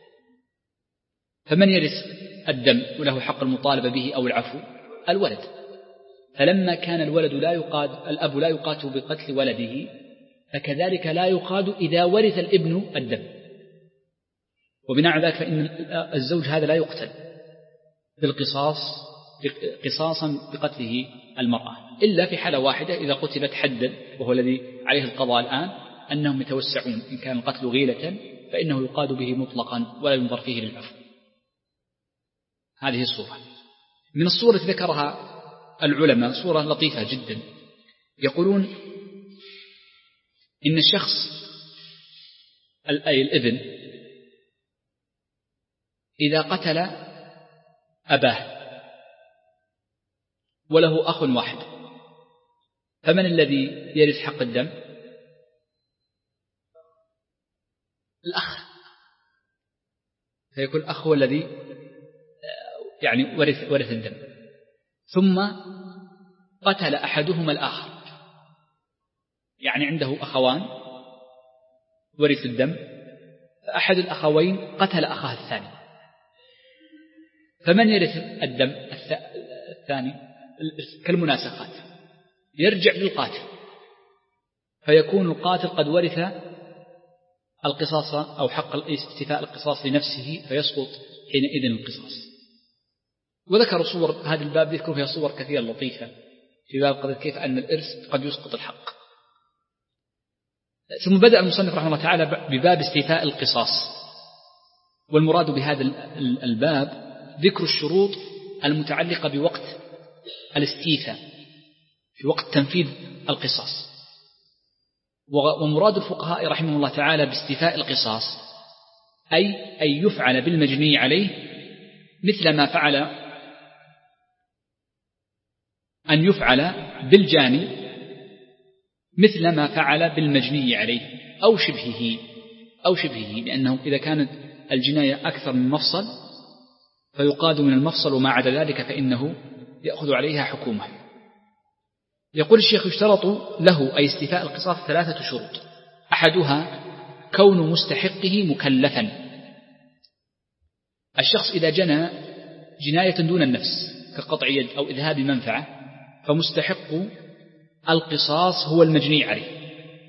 فمن يرث الدم وله حق المطالبة به أو العفو؟ الولد. فلما كان الولد لا يقاد، الأب لا يقاد بقتل ولده، فكذلك لا يقاد إذا ورث الابن الدم. وبناء على ذلك فإن الزوج هذا لا يقتل بالقصاص قصاصا بقتله المرأة، إلا في حالة واحدة إذا قتلت حدا، وهو الذي عليه القضاء الآن، أنهم يتوسعون، إن كان القتل غيلة فإنه يقاد به مطلقا ولا ينظر فيه للعفو. هذه الصورة. من الصورة ذكرها العلماء صورة لطيفة جدا، يقولون إن الشخص أي الابن إذا قتل أباه وله أخ واحد، فمن الذي يرث حق الدم؟ الأخ. فيكون الأخ هو الذي يعني ورث ورث الدم. ثم قتل أحدهما الآخر، يعني عنده أخوان ورث الدم، فأحد الأخوين قتل أخاه الثاني، فمن يرث الدم الثاني؟ كالمناسخات، يرجع للقاتل، فيكون القاتل قد ورث القصاص أو حق استيفاء القصاص لنفسه، فيسقط حينئذ القصاص. وذكروا صور هذا الباب، يذكر فيها صور كثيرة لطيفة في باب قضية كيف أن الإرث قد يسقط الحق. ثم بدأ المصنف رحمه الله تعالى بباب استيفاء القصاص، والمراد بهذا الباب ذكر الشروط المتعلقة بوقت الاستيفاء، في وقت تنفيذ القصاص. ومراد الفقهاء رحمه الله تعالى باستيفاء القصاص أي أن يفعل بالمجني عليه مثل ما فعل، أن يفعل بالجاني مثل ما فعل بالمجني عليه أو شبهه أو شبهه لأنه إذا كانت الجناية أكثر من مفصل فيقاد من المفصل، وما عدا ذلك فإنه يأخذ عليها حكومة. يقول الشيخ يشترط له أي استيفاء القصاص ثلاثة شروط، أحدها كون مستحقه مكلفا. الشخص إذا جنى جناية دون النفس كقطع يد أو إذهاب منفعة فمستحق القصاص هو المجني عليه.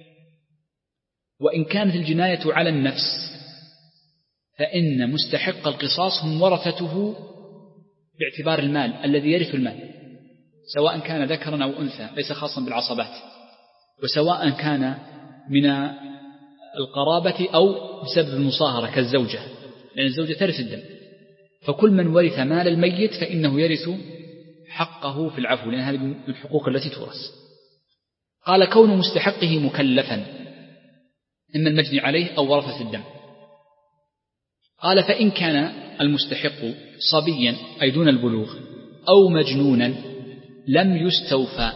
وإن كانت الجناية على النفس فإن مستحق القصاص هم ورثته باعتبار المال الذي يرث المال، سواء كان ذكرا أو أنثى، ليس خاصا بالعصبات، وسواء كان من القرابة أو بسبب المصاهرة كالزوجة، لأن الزوجة ترث الدم. فكل من ورث مال الميت فإنه يرث حقه في العفو، لأن هذه من الحقوق التي تورث. قال كون مستحقه مكلفا، إما المجني عليه أو ورثة الدم. قال فإن كان المستحق صبيا أي دون البلوغ أو مجنونا لم يستوفى،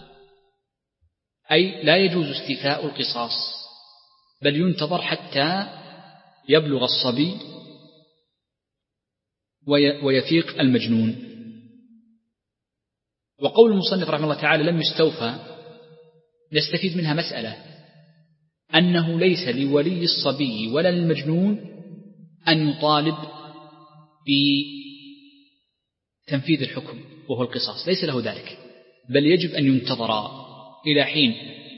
أي لا يجوز استيفاء القصاص، بل ينتظر حتى يبلغ الصبي ويفيق المجنون. وقول المصنف رحمه الله تعالى لم يستوفى نستفيد منها مسألة، أنه ليس لولي الصبي ولا للمجنون أن يطالب بتنفيذ الحكم وهو القصاص، ليس له ذلك، بل يجب أن ينتظر إلى حين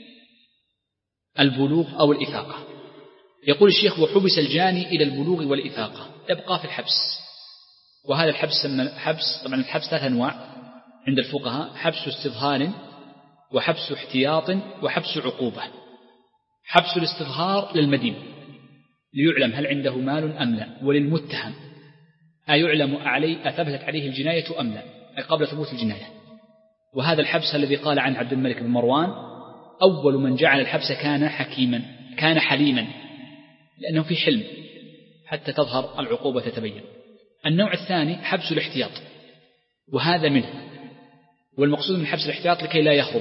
البلوغ أو الإفاقة. يقول الشيخ وحبس الجاني إلى البلوغ والإفاقة، يبقى في الحبس. وهذا الحبس حبس، طبعا الحبس ثلاث أنواع عند الفقهاء: حبس استظهار وحبس احتياط وحبس عقوبة. حبس الاستظهار للمدين ليعلم هل عنده مال أم لا، وللمتهم أيعلم عليه أثبتت عليه الجناية أم لا، أي قبل ثبوت الجناية. وهذا الحبس الذي قال عن عبد الملك بن مروان أول من جعل الحبس كان حكيما كان حليما، لأنه في حلم حتى تظهر العقوبة تتبين. النوع الثاني حبس الاحتياط، وهذا منه، والمقصود من حبس الاحتياط لكي لا يهرب.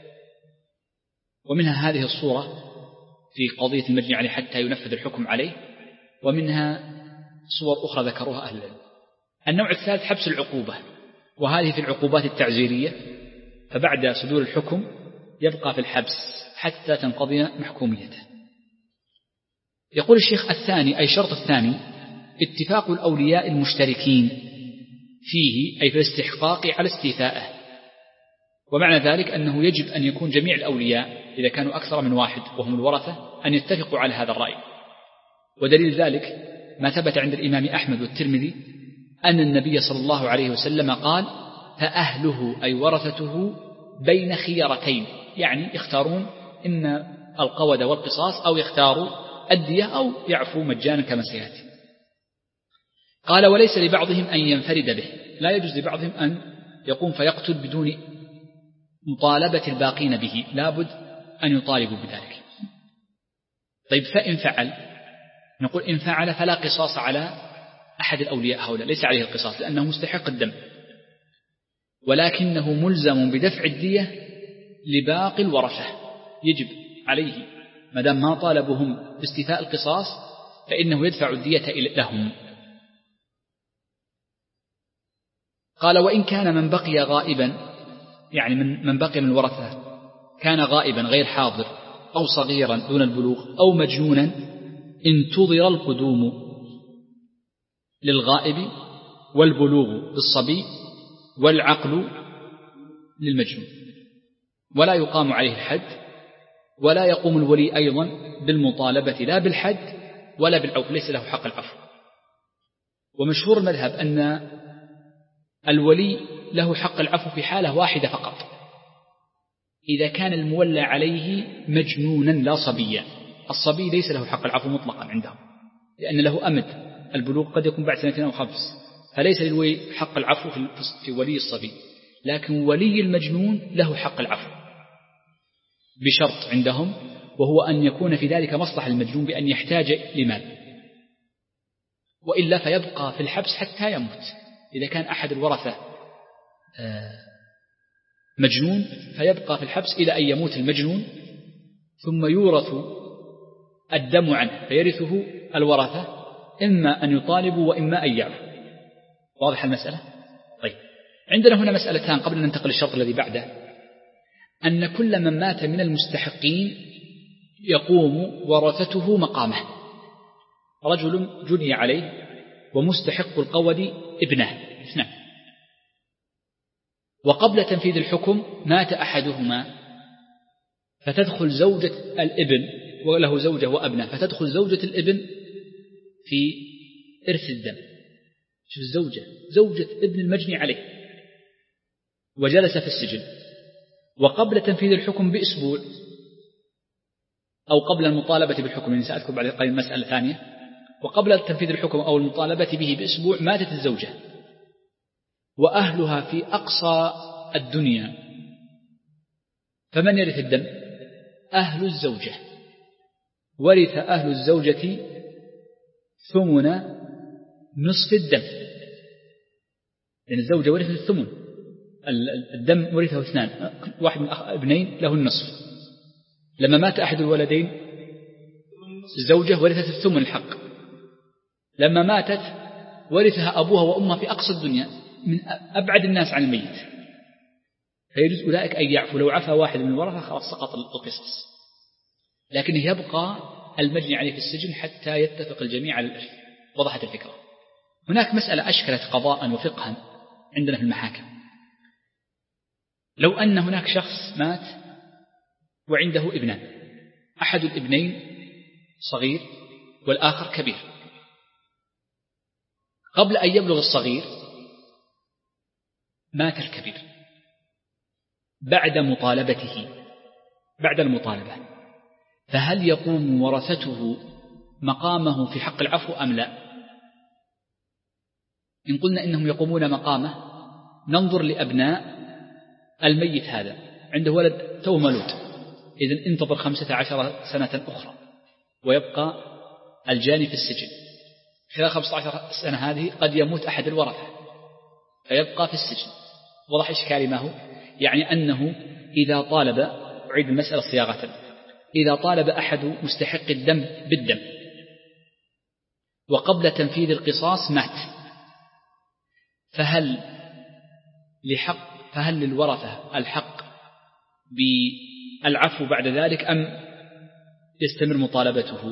ومنها هذه الصورة في قضية المجني عليه حتى ينفذ الحكم عليه، ومنها صور أخرى ذكروها أهل العلم. النوع الثالث حبس العقوبة، وهذه في العقوبات التعزيرية، فبعد صدور الحكم يبقى في الحبس حتى تنقضي محكوميته. يقول الشيخ الثاني أي شرط الثاني اتفاق الأولياء المشتركين فيه، أي في الاستحقاق على استيفائه. ومعنى ذلك أنه يجب أن يكون جميع الأولياء إذا كانوا أكثر من واحد وهم الورثة أن يتفقوا على هذا الرأي. ودليل ذلك ما ثبت عند الإمام أحمد والترمذي أن النبي صلى الله عليه وسلم قال فأهله أي ورثته بين خيارتين، يعني يختارون إن القود والقصاص أو يختاروا الدية أو يعفو مجانا كما سيأتي. قال وليس لبعضهم أن ينفرد به، لا يجوز لبعضهم أن يقوم فيقتل بدون مطالبة الباقين به، لابد أن يطالبوا بذلك. طيب فإن فعل، نقول إن فعل فلا قصاص على أحد الأولياء هؤلاء، ليس عليه القصاص لأنه مستحق الدم، ولكنه ملزم بدفع الدية لباقي الورثة، يجب عليه ما دام ما طالبهم باستيفاء القصاص فإنه يدفع الدية لهم. قال وإن كان من بقي غائبا، يعني من, من بقي من الورثة كان غائبا غير حاضر أو صغيرا دون البلوغ أو مجنونا، انتظر القدوم للغائب والبلوغ للصبي والعقل للمجنون، ولا يقام عليه الحد، ولا يقوم الولي أيضا بالمطالبة لا بالحد ولا بالعفو، ليس له حق العفو. ومشهور المذهب أن الولي له حق العفو في حالة واحدة فقط، إذا كان المولى عليه مجنونا لا صبيا. الصبي ليس له حق العفو مطلقا عندهم، لأن له أمد، البلوغ قد يكون بعد سنتين أو خمس، فليس للولي حق العفو في ولي الصبي، لكن ولي المجنون له حق العفو بشرط عندهم، وهو أن يكون في ذلك مصلحة المجنون بأن يحتاج لمال، وإلا فيبقى في الحبس حتى يموت. إذا كان أحد الورثة مجنون فيبقى في الحبس إلى أن يموت المجنون، ثم يورث الدم عنه فيرثه الورثة، إما أن يطالبوا وإما أن يعفوا. واضح المسألة؟ طيب، عندنا هنا مسألتان قبل أن ننتقل للشرط الذي بعده، أن كل من مات من المستحقين يقوم ورثته مقامه. رجل جني عليه ومستحق القود ابنه اثنان، وقبل تنفيذ الحكم مات أحدهما فتدخل زوجة الابن، وله زوجة وأبنه، فتدخل زوجة الابن في إرث الدم. شوف الزوجة زوجة ابن المجني عليه وجلس في السجن، وقبل تنفيذ الحكم بأسبوع أو قبل المطالبة بالحكم، يعني سأذكر بعد قليل مسألة ثانية، وقبل تنفيذ الحكم أو المطالبة به بأسبوع ماتت الزوجة وأهلها في أقصى الدنيا، فمن يرث الدم؟ أهل الزوجة. ورث أهل الزوجة ثمن نصف الدم، لأن الزوجة ورثت الثمن، الدم ورثه اثنان، واحد من ابنين له النصف. لما مات أحد الولدين الزوجة ورثت الثمن الحق، لما ماتت ورثها أبوها وأمها في أقصى الدنيا من أبعد الناس عن الميت، فيجوز أولئك أن يعفوا. لو عفى واحد من الورثة خلاص سقط القصص، لكن يبقى المجني عليه في السجن حتى يتفق الجميع على الإرث. وضحت الفكرة. هناك مسألة أشكلت قضاء وفقها عندنا في المحاكم. لو أن هناك شخص مات وعنده ابنان، أحد الابنين صغير والآخر كبير، قبل أن يبلغ الصغير مات الكبير بعد مطالبته، بعد المطالبة، فهل يقوم ورثته مقامه في حق العفو أم لا؟ إن قلنا إنهم يقومون مقامه ننظر لأبناء الميت هذا، عنده ولد تو مولود، إذن انتظر خمسة عشر سنة أخرى ويبقى الجاني في السجن. خلال خمسة عشر سنة هذه قد يموت أحد الورثة فيبقى في السجن. وضح إشكالي ما هو؟ يعني أنه إذا طالب، أعيد المسألة صياغة، إذا طالب أحد مستحق الدم بالدم وقبل تنفيذ القصاص مات، فهل لحق فهل للورثة الحق بالعفو بعد ذلك أم يستمر مطالبته؟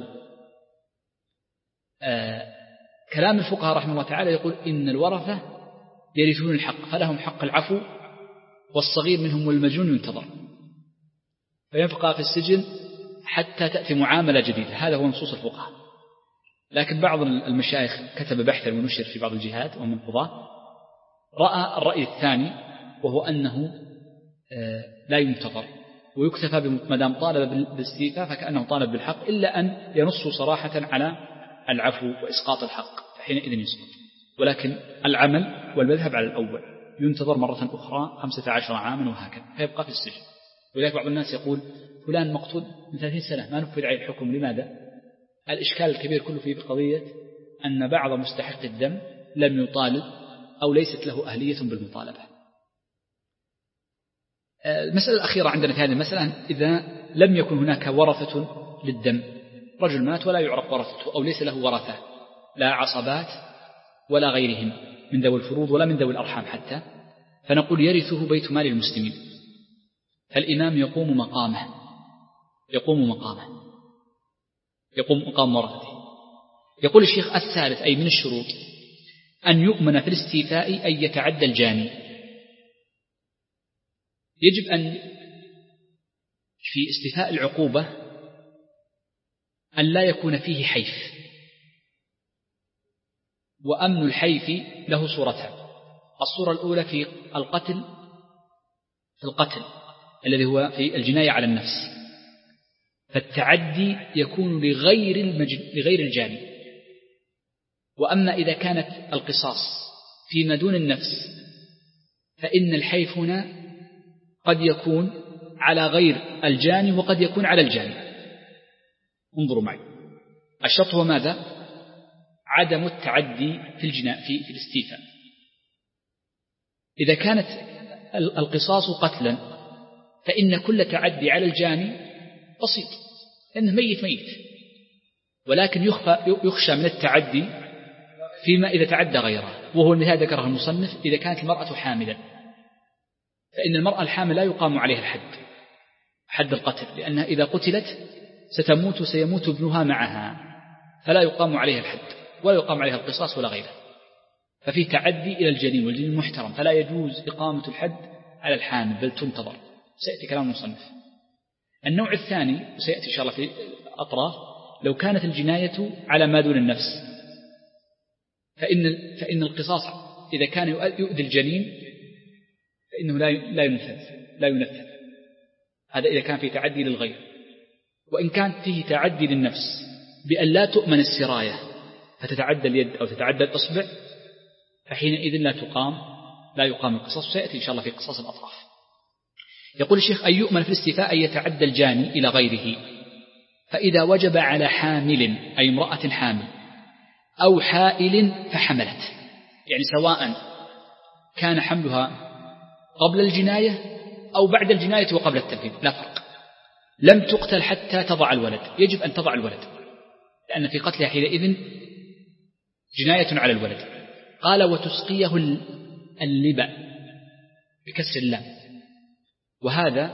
آه كلام الفقهاء رحمه الله تعالى يقول إن الورثة يرثون الحق، فلهم حق العفو، والصغير منهم والمجنون ينتظر، فيبقى في السجن حتى تأتي معاملة جديدة. هذا هو نصوص الفقهاء. لكن بعض المشايخ كتب بحثا ونشر في بعض الجهات ومن القضاة رأى الرأي الثاني، وهو أنه لا ينتظر ويكتفى بمدام طالب بالاستيفاء فكأنه طالب بالحق، إلا أن ينصوا صراحة على العفو وإسقاط الحق، فحينئذ يسقط. ولكن العمل والمذهب على الأول، ينتظر مرة أخرى خمسة عشر عاما وهكذا فيبقى في السجن. ولذلك بعض الناس يقول فلان مقتول من ثلاثين سنة ما نفذ عليه الحكم، لماذا؟ الإشكال الكبير كله في قضية أن بعض مستحق الدم لم يطالب أو ليست له أهلية بالمطالبة. المسألة الأخيرة عندنا في هذه المسألة، إذا لم يكن هناك ورثة للدم، رجل مات ولا يعرف ورثته أو ليس له ورثة، لا عصبات ولا غيرهم من ذوي الفروض ولا من ذوي الأرحام حتى، فنقول يرثه بيت مال المسلمين، فالإمام يقوم مقامه يقوم مقامه يقوم مقام ورثته. يقول الشيخ الثالث أي من الشروط أن يؤمن في الاستيفاء أن يتعدى الجاني. يجب أن في استيفاء العقوبة أن لا يكون فيه حيف، وأمن الحيف له صورتان. الصورة الأولى في القتل في القتل الذي هو في الجناية على النفس، فالتعدي يكون لغير لغير الجاني. وأما إذا كانت القصاص فيما دون النفس فإن الحيف هنا قد يكون على غير الجاني وقد يكون على الجاني. انظروا معي، الشرط هو ماذا؟ عدم التعدي في الجناء في, في الاستيفاء. إذا كانت القصاص قتلا فإن كل تعدي على الجاني بسيط لأنه ميت ميت، ولكن يخفى يخشى من التعدي فيما إذا تعدى غيره، وهو المثال ذكره المصنف إذا كانت المرأة حاملا، فإن المرأة الحامل لا يقام عليها الحد حد القتل، لأنها إذا قتلت ستموت وسيموت ابنها معها، فلا يقام عليها الحد ولا يقام عليها القصاص ولا غيره، ففي تعدي إلى الجنين والجنين محترم، فلا يجوز إقامة الحد على الحامل بل تنتظر. سيأتي كلام المصنف. النوع الثاني وسيأتي إن شاء الله في أطراف، لو كانت الجناية على ما دون النفس فإن فإن القصاص إذا كان يؤذي الجنين فإنه لا لا ينفذ لا ينفذ هذا إذا كان فيه تعدي للغير. وإن كان فيه تعدي للنفس بأن لا تؤمن السراية فتتعدى اليد أو تتعدى الأصبع فحينئذ لا تقام لا يقام القصاص. سيأتي إن شاء الله في قصاص الأطراف. يقول الشيخ أن يؤمن في الاستيفاء أن يتعدى الجاني إلى غيره، فإذا وجب على حامل أي امرأة حامل أو حائل فحملت، يعني سواء كان حملها قبل الجناية أو بعد الجناية وقبل التنفيذ لا فرق، لم تقتل حتى تضع الولد، يجب أن تضع الولد، لأن في قتلها حينئذ جناية على الولد. قال وتسقيه اللبأ بكسر اللام، وهذا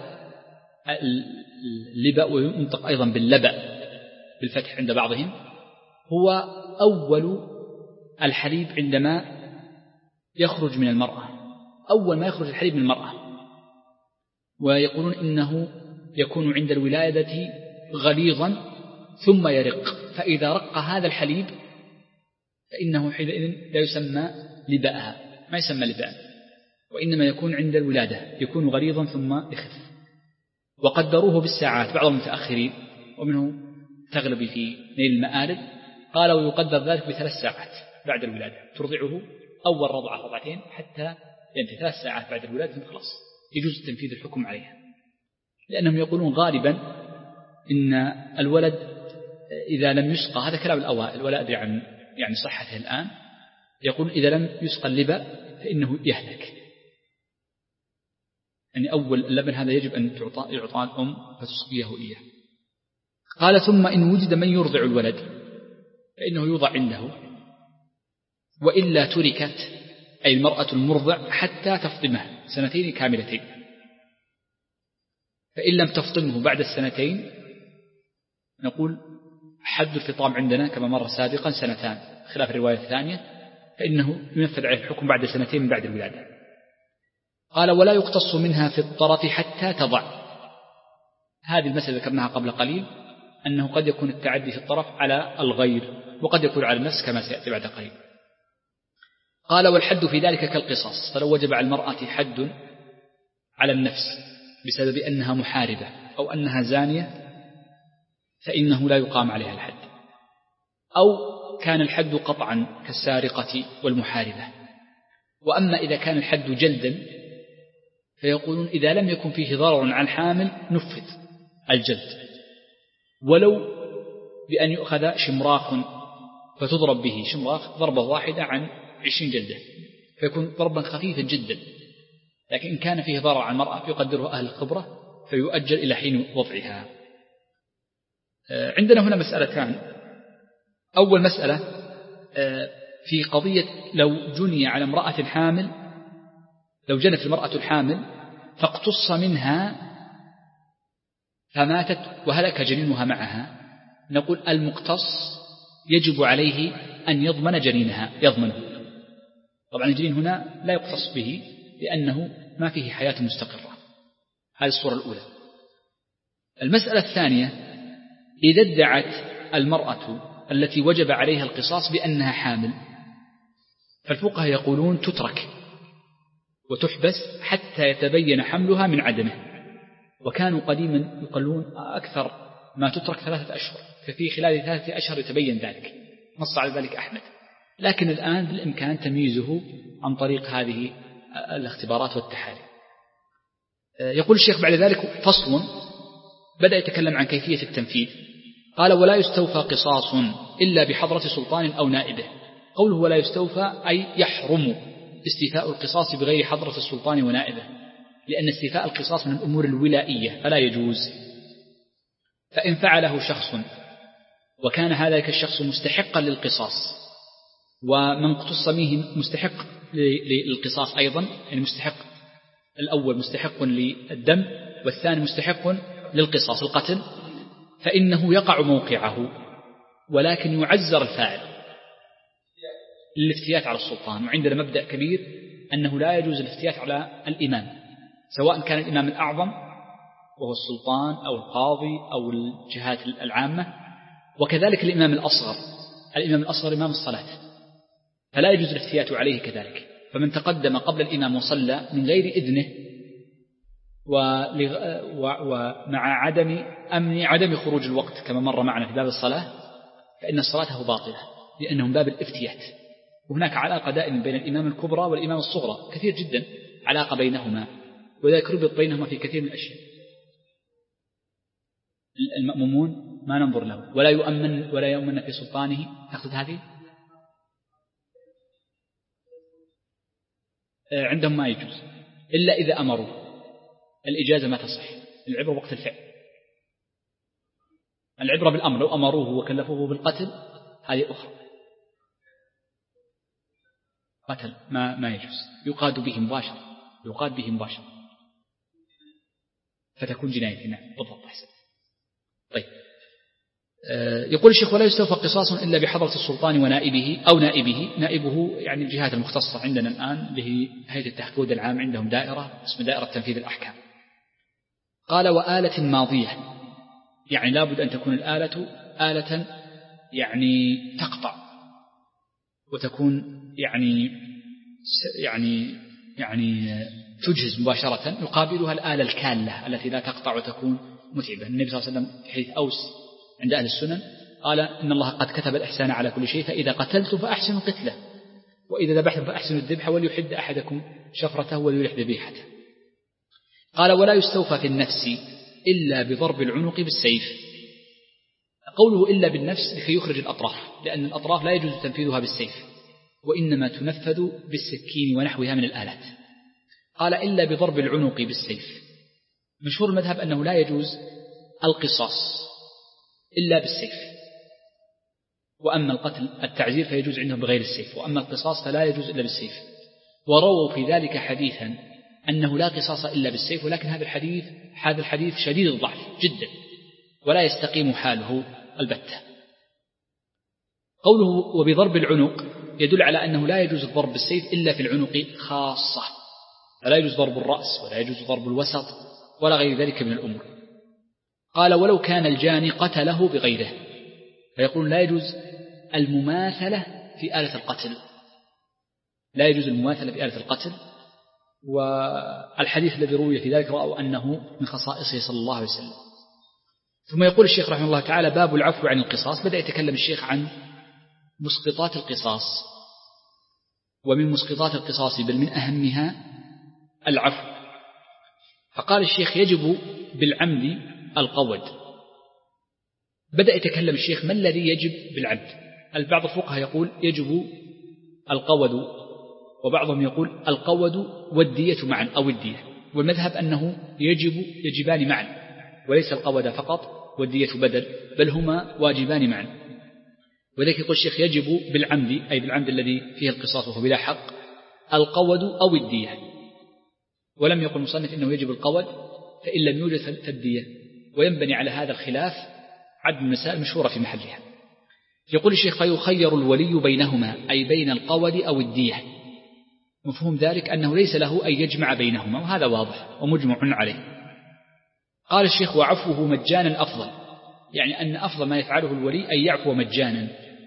اللبأ وينطق أيضا باللبأ بالفتح عند بعضهم، هو أول الحليب عندما يخرج من المرأة، أول ما يخرج الحليب من المرأة، ويقولون إنه يكون عند الولادة غليظا ثم يرق، فإذا رق هذا الحليب فإنه حينئذ لا يسمى لبأها، ما يسمى لبأ، وإنما يكون عند الولادة يكون غليظا ثم يخف. وقدروه بالساعات بعض المتأخرين ومنه تغلب في نيل المآرب، قال ويقدر ذلك بثلاث ساعات بعد الولادة، ترضعه أول رضعة رضعتين حتى ينتهي ثلاث ساعات بعد الولادة خلاص يجوز تنفيذ الحكم عليها، لأنهم يقولون غالبا إن الولد إذا لم يسقى، هذا كلام الأوائل ولا أدري عن يعني صحته الآن، يقول إذا لم يسقى اللبن فإنه يهلك، يعني أول اللبن هذا يجب أن تعطى يعطى الأم فتسقيه إياه. قال ثم إن وجد من يرضع الولد فإنه يوضع عنده، وإلا تركت أي المرأة المرضع حتى تفطمه سنتين كاملتين، فإن لم تفطمه بعد السنتين نقول حد الفطام عندنا كما مر سابقا سنتان خلاف الرواية الثانية، فإنه ينفذ عليه الحكم بعد سنتين من بعد الولادة. قال ولا يقتص منها في الطرف حتى تضع، هذه المسألة ذكرناها قبل قليل أنه قد يكون التعدي في الطرف على الغير وقد يكون على النفس كما سيأتي بعد قليل. قال والحد في ذلك كالقصاص، فلو وجب على المرأة حد على النفس بسبب أنها محاربة أو أنها زانية فإنه لا يقام عليها الحد، أو كان الحد قطعا كالسارقة والمحاربة. وأما إذا كان الحد جلدا فيقولون إذا لم يكن فيه ضرر على الحامل نفذ الجلد، ولو بأن يؤخذ شمراخ فتضرب به شمراخ ضربة واحدة عن عشرين جلدة فيكون ضربا خفيفا جدا، لكن إن كان فيه ضرر على المرأة يقدره أهل الخبرة فيؤجل إلى حين وضعها. عندنا هنا مسألتان. أول مسألة في قضية لو جني على امرأة حامل، لو جنت المرأة الحامل فاقتص منها فماتت وهلك جنينها معها، نقول المقتص يجب عليه أن يضمن جنينها، يضمنه. طبعا الجنين هنا لا يقتص به لأنه ما فيه حياة مستقرة، هذه الصورة الأولى. المسألة الثانية إذا ادعت المرأة التي وجب عليها القصاص بأنها حامل، فالفقهاء يقولون تترك وتحبس حتى يتبين حملها من عدمه، وكانوا قديما يقولون أكثر ما تترك ثلاثة أشهر، ففي خلال ثلاثة أشهر يتبين ذلك، نص على ذلك أحمد. لكن الآن بالإمكان تمييزه عن طريق هذه الاختبارات والتحاليل. يقول الشيخ بعد ذلك فصل، بدأ يتكلم عن كيفية التنفيذ. قال ولا يستوفى قصاص إلا بحضرة سلطان أو نائبه. قوله ولا يستوفى أي يحرم استيفاء القصاص بغير حضرة السلطان ونائبه، لأن استيفاء القصاص من الأمور الولائية فلا يجوز. فإن فعله شخص وكان هذا الشخص مستحقا للقصاص ومن اقتص منه مستحق للقصاص أيضا، يعني مستحق الأول مستحق للدم والثاني مستحق للقصاص القتل، فإنه يقع موقعه، ولكن يعزر الفاعل للافتيات على السلطان. وعندنا مبدأ كبير أنه لا يجوز الافتيات على الإمام، سواء كان الإمام الأعظم وهو السلطان أو القاضي أو الجهات العامة، وكذلك الإمام الأصغر، الإمام الأصغر إمام الصلاة، فلا يجوز الافتيات عليه كذلك. فمن تقدم قبل الإمام وصلى من غير إذنه ومع عدم أمن عدم خروج الوقت كما مر معنا في باب الصلاة فإن صلاته باطلة، لأنه من باب الافتيات. وهناك علاقة دائما بين الإمام الكبرى والإمام الصغرى كثير جدا، علاقة بينهما، وذلك ربط بينهما في كثير من الأشياء. المأمومون ما ننظر له ولا يؤمن ولا يؤمن في سلطانه، تقصد هذه عندهم ما يجوز إلا إذا أمروا، الإجازة ما تصح، العبرة وقت الفعل، العبرة بالأمر، لو أمروه وكلفوه بالقتل هذه أخرى، قتل ما ما يجوز، يقاد به مباشرة، يقاد به مباشرة فتكون جناية. نعم بالضبط أحسن. طيب يقول الشيخ ولا يستوفى قصاص إلا بحضرة السلطان ونائبه أو نائبه. نائبه يعني الجهات المختصة عندنا الآن اللي هي هيئة التحكيم العام، عندهم دائرة اسمها دائرة تنفيذ الأحكام. قال وآلة ماضية، يعني لابد أن تكون الآلة آلة يعني تقطع وتكون يعني يعني يعني تجهز مباشرة، يقابلها الآلة الكالة التي لا تقطع وتكون متعبة. النبي صلى الله عليه وسلم حديث أوس عند أهل السنن قال إن الله قد كتب الإحسان على كل شيء، فإذا قتلتم فأحسنوا القتلة، وإذا ذبحتم فأحسنوا الذبح، وليحد أحدكم شفرته وليرح ذبيحته. قال ولا يستوفى في النفس إلا بضرب العنق بالسيف. قوله إلا بالنفس لكي يخرج الأطراف، لأن الأطراف لا يجوز تنفيذها بالسيف، وإنما تنفذ بالسكين ونحوها من الآلات. قال إلا بضرب العنق بالسيف. مشهور المذهب أنه لا يجوز القصاص إلا بالسيف، وأما القتل التعزير فيجوز عندهم بغير السيف، وأما القصاص فلا يجوز إلا بالسيف. ورووا في ذلك حديثا أنه لا قصاص إلا بالسيف، ولكن هذا الحديث هذا الحديث شديد الضعف جدا ولا يستقيم حاله البتة. قوله وبضرب العنق يدل على أنه لا يجوز الضرب بالسيف إلا في العنق خاصة، فلا يجوز ضرب الرأس ولا يجوز ضرب الوسط ولا غير ذلك من الأمور. قال ولو كان الجاني قتله بغيره، فيقول لا يجوز المماثلة في آلة القتل، لا يجوز المماثلة في آلة القتل. والحديث الذي روي في ذلك رأوا أنه من خصائصه صلى الله عليه وسلم. ثم يقول الشيخ رحمه الله تعالى باب العفو عن القصاص. بدأ يتكلم الشيخ عن مسقطات القصاص، ومن مسقطات القصاص بل من أهمها العفو. فقال الشيخ يجب بالعمد القود. بدأ يتكلم الشيخ ما الذي يجب بالعمد. البعض الفقهاء يقول يجب القود، وبعضهم يقول القود والدية معا أو الدية، والمذهب أنه يجب يجبان معا، وليس القود فقط والدية بدل، بل هما واجبان معا. وذلك يقول الشيخ يجب بالعمد، أي بالعمد الذي فيه القصاص وهو بلا حق، القود أو الدية. ولم يقل المصنف إنه يجب القود فإن لم يوجد فالدية، وينبني على هذا الخلاف عدد المسائل مشهورة في محلها. يقول الشيخ فيخير الولي بينهما، أي بين القود أو الدية. مفهوم ذلك أنه ليس له أن يجمع بينهما، وهذا واضح ومجمع عليه. قال الشيخ وعفوه مجانا أفضل، يعني أن أفضل ما يفعله الولي أن يعفو مجانا،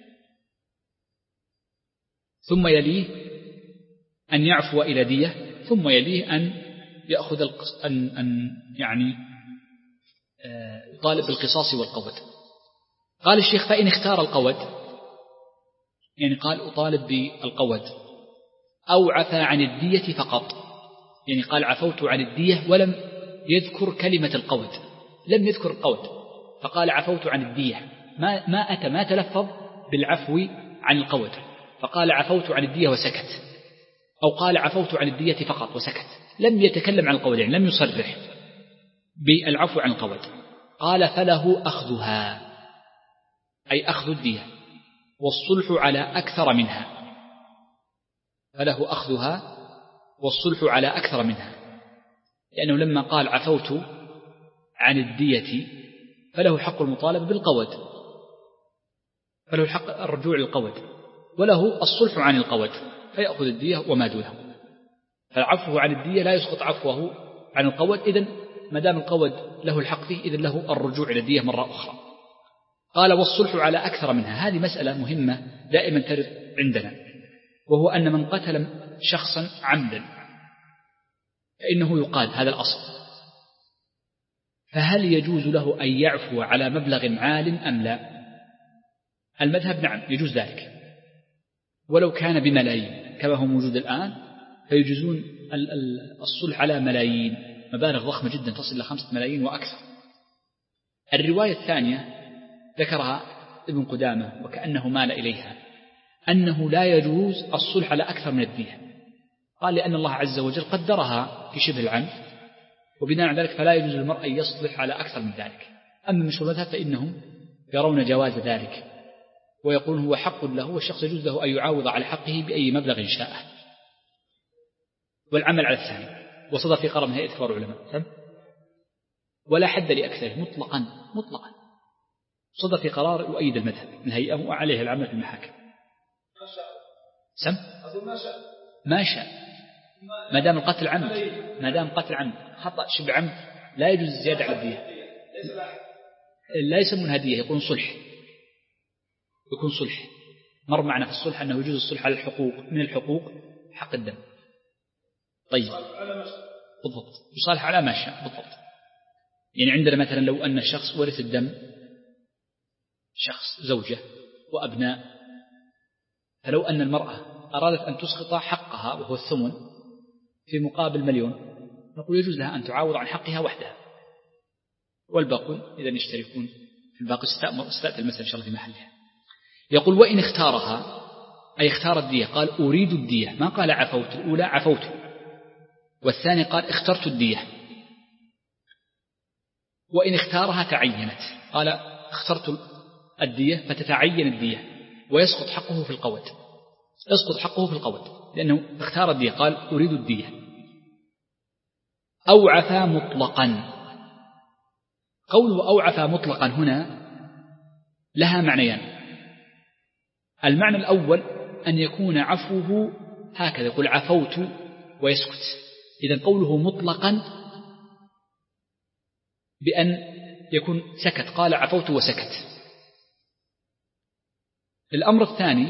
ثم يليه أن يعفو إلى دية، ثم يليه أن يأخذ القص... أن... أن يعني يطالب بالقصاص والقود. قال الشيخ فإن اختار القود، يعني قال أطالب بالقود، أو عفى عن الدية فقط، يعني قال عفوت عن الدية ولم يذكر كلمة القود، لم يذكر القود، فقال عفوت عن الدية، ما, ما أتى ما تلفظ بالعفو عن القود، فقال عفوت عن الدية وسكت، أو قال عفوت عن الدية فقط وسكت، لم يتكلم عن القود، يعني لم يصرح بالعفو عن القود. قال فله أخذها، أي أخذ الدية، والصلح على أكثر منها، فله أخذها والصلح على أكثر منها، لأنه لما قال عفوت عن الدية فله حق المطالبة بالقود، فله حق الرجوع للقود، وله الصلح عن القود فيأخذ الدية وما دونه. فالعفو عن الدية لا يسقط عفوه عن القود، إذن ما دام القود له الحق فيه إذن له الرجوع إلى الدية مرة أخرى. قال والصلح على أكثر منها. هذه مسألة مهمة دائما ترد عندنا، وهو أن من قتل شخصا عمدا فإنه يقال هذا الأصل، فهل يجوز له أن يعفو على مبلغ عال أم لا؟ المذهب نعم يجوز ذلك، ولو كان بملايين كما هو موجود الآن، فيجوزون الصلح على ملايين، مبالغ ضخمة جدا تصل إلى خمسة ملايين وأكثر. الرواية الثانية ذكرها ابن قدامة وكأنه مال إليها، أنه لا يجوز الصلح على أكثر من الدية، قال لأن الله عز وجل قدرها في شبه العمد، وبناء على ذلك فلا يجوز للمرء أن يصلح على أكثر من ذلك. أما مشهور المذهب فإنهم يرون جواز ذلك، ويقول هو حق له، والشخص يجوز له أن يعاوض على حقه بأي مبلغ شاءه. والعمل على الثاني. وصدر في قرار من هيئة كبار العلماء ولا حد لأكثره مطلقا مطلقا. صدر في قرار يؤيد المذهب من هيئة وعليه العمل في المحاكم. سم ما شاء ما دام القتل عمد، ما دام قتل عمد خطأ شبه عمد لا يجوز الزيادة على الدية. لا يسمون هدية، يكون صلح، يكون صلح. مر معنا في الصلح أنه يجوز الصلح على الحقوق، من الحقوق حق الدم. طيب بالضبط، يصالح على ما شاء بالضبط. يعني عندنا مثلا لو أن الشخص ورث الدم، شخص زوجة وأبناء، فلو أن المرأة أرادت أن تسقط حقها وهو الثمن في مقابل مليون، نقول يجوز لها أن تعاوض عن حقها وحدها، والباقون إذا يشتركون في الباقي استأتى المسألة إن شاء الله في محلها. يقول وإن اختارها أي اختار الدية، قال أريد الدية، ما قال عفوت. الأولى عفوت، والثاني قال اخترت الدية. وإن اختارها تعينت، قال اخترت الدية فتتعين الدية ويسقط حقه في القود، يسقط حقه في القود لأنه اختار الدية، قال أريد الدية. أو عفا مطلقا. قوله أو عفا مطلقا هنا لها معنيان. المعنى الأول أن يكون عفوه هكذا، يقول عفوت ويسكت. إذن قوله مطلقا بأن يكون سكت، قال عفوت وسكت. الأمر الثاني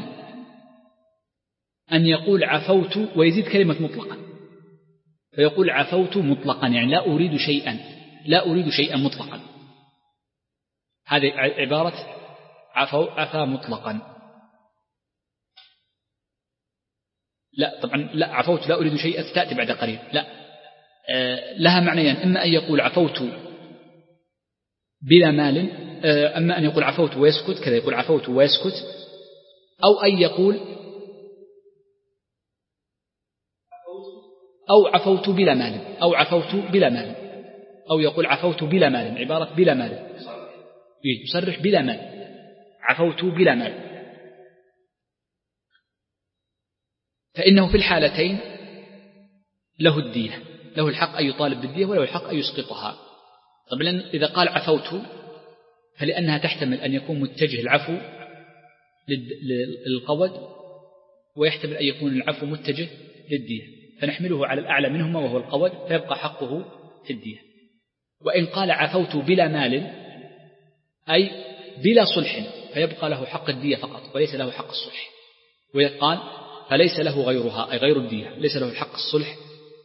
أن يقول عفوت ويزيد كلمة مطلقا، فيقول عفوت مطلقا، يعني لا أريد شيئا، لا أريد شيئا مطلقا. هذه عبارة عفو عفا مطلقا. لا طبعا لا، عفوت لا أريد شيئا تأتي بعد قليل، لا آه لها معنيان، إما أن يقول عفوت بلا مال، آه أما أن يقول عفوت ويسكت، كذا يقول عفوت ويسكت، أو أن يقول أو عفوت بلا مال، أو عفوت بلا مال، أو يقول عفوت بلا مال، عبارة بلا مال، يصرح بلا مال، عفوت بلا مال. فإنه في الحالتين له الدية، له الحق أن يطالب بالدية وله الحق أن يسقطها. طبعا إذا قال عفوت فلأنها تحتمل أن يكون متجه العفو للقود، ويحتمل أن يكون العفو متجه للدية، فنحمله على الأعلى منهما وهو القود، فيبقى حقه في الدية. وإن قال عفوت بلا مال أي بلا صلح، فيبقى له حق الدية فقط وليس له حق الصلح. ويقال فليس له غيرها أي غير الدية، ليس له الحق الصلح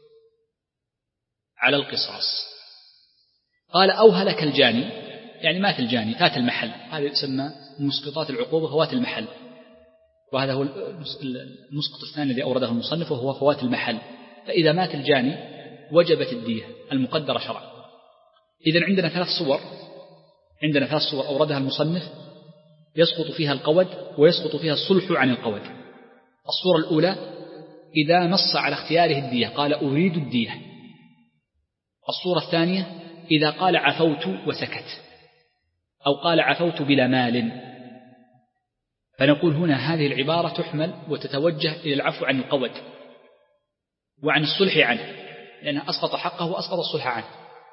على القصاص. قال أو هلك الجاني، يعني مات الجاني، فات المحل، هذا يسمى مسقطات العقوبة فوات المحل، وهذا هو المسقط الثاني الذي أورده المصنف وهو فوات المحل. فإذا مات الجاني وجبت الدية المقدرة شرعا. إذن عندنا ثلاث صور، عندنا ثلاث صور أوردها المصنف يسقط فيها القود ويسقط فيها الصلح عن القود. الصورة الأولى إذا نص على اختياره الدية، قال أريد الدية. الصورة الثانية إذا قال عفوت وسكت، أو قال عفوت بلا مال. فنقول هنا هذه العبارة تحمل وتتوجه إلى العفو عن القود وعن الصلح عنه، لأنه أسقط حقه وأسقط الصلح عنه،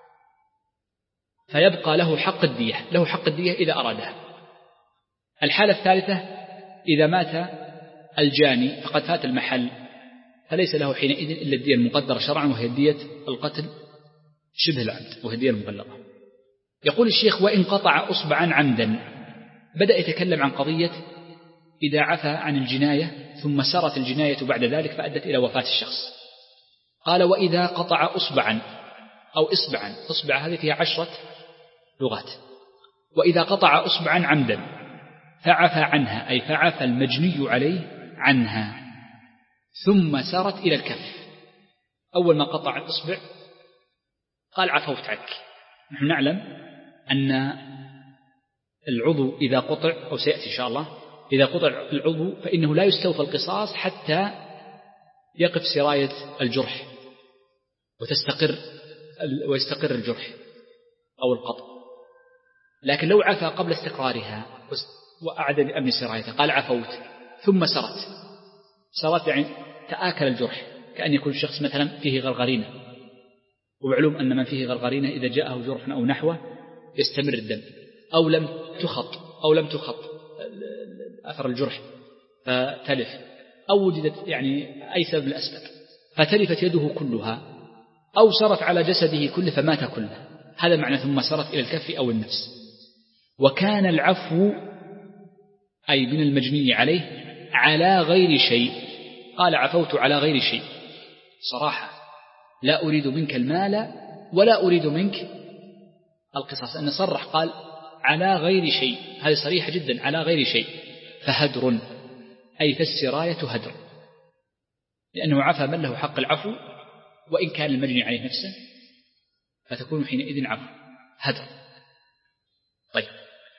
فيبقى له حق الدية، له حق الدية إذا أرادها. الحالة الثالثة إذا مات الجاني فقد فات المحل، فليس له حينئذ إلا الدية المقدرة شرعا، وهي دية القتل شبه العمد، وهي الدية المبلغة. يقول الشيخ وإن قطع أصبعا عمدا، بدأ يتكلم عن قضية إذا عفى عن الجناية ثم سرت الجناية بعد ذلك فأدت إلى وفاة الشخص. قال وإذا قطع أصبعا أو إصبعا، إصبع هذه فيها عشرة لغات. وإذا قطع أصبعا عمدا فعفى عنها أي فعفى المجني عليه عنها ثم سرت إلى الكف. أول ما قطع الإصبع قال عفوت عنك. نحن نعلم أن العضو إذا قطع، أو سيأتي إن شاء الله، إذا قطع العضو فإنه لا يستوفى القصاص حتى يقف سراية الجرح وتستقر ويستقر الجرح أو القطع. لكن لو عفا قبل استقرارها وأعد بأمن سرايته، قال عفوت ثم سرت سرت يعني تآكل الجرح، كأن يكون الشخص مثلا فيه غرغرينة، ومعلوم أن من فيه غرغرينة إذا جاءه جرح أو نحوه يستمر الدم، أو لم تخط أو لم تخط أثر الجرح فتلف، أو وجدت يعني أي سبب من الأسباب فتلفت يده كلها، أو سرت على جسده كله فمات كله. هذا معنى ثم سرت إلى الكف أو النفس. وكان العفو أي من المجني عليه على غير شيء، قال عفوت على غير شيء صراحة، لا أريد منك المال ولا أريد منك القصاص، أن صرح قال على غير شيء، هذه صريحة جدا، على غير شيء. فهدر أي فالسراية هدر، لأنه عفى من له حق العفو وإن كان المجني عليه نفسه، فتكون حينئذ عفو هدر. طيب،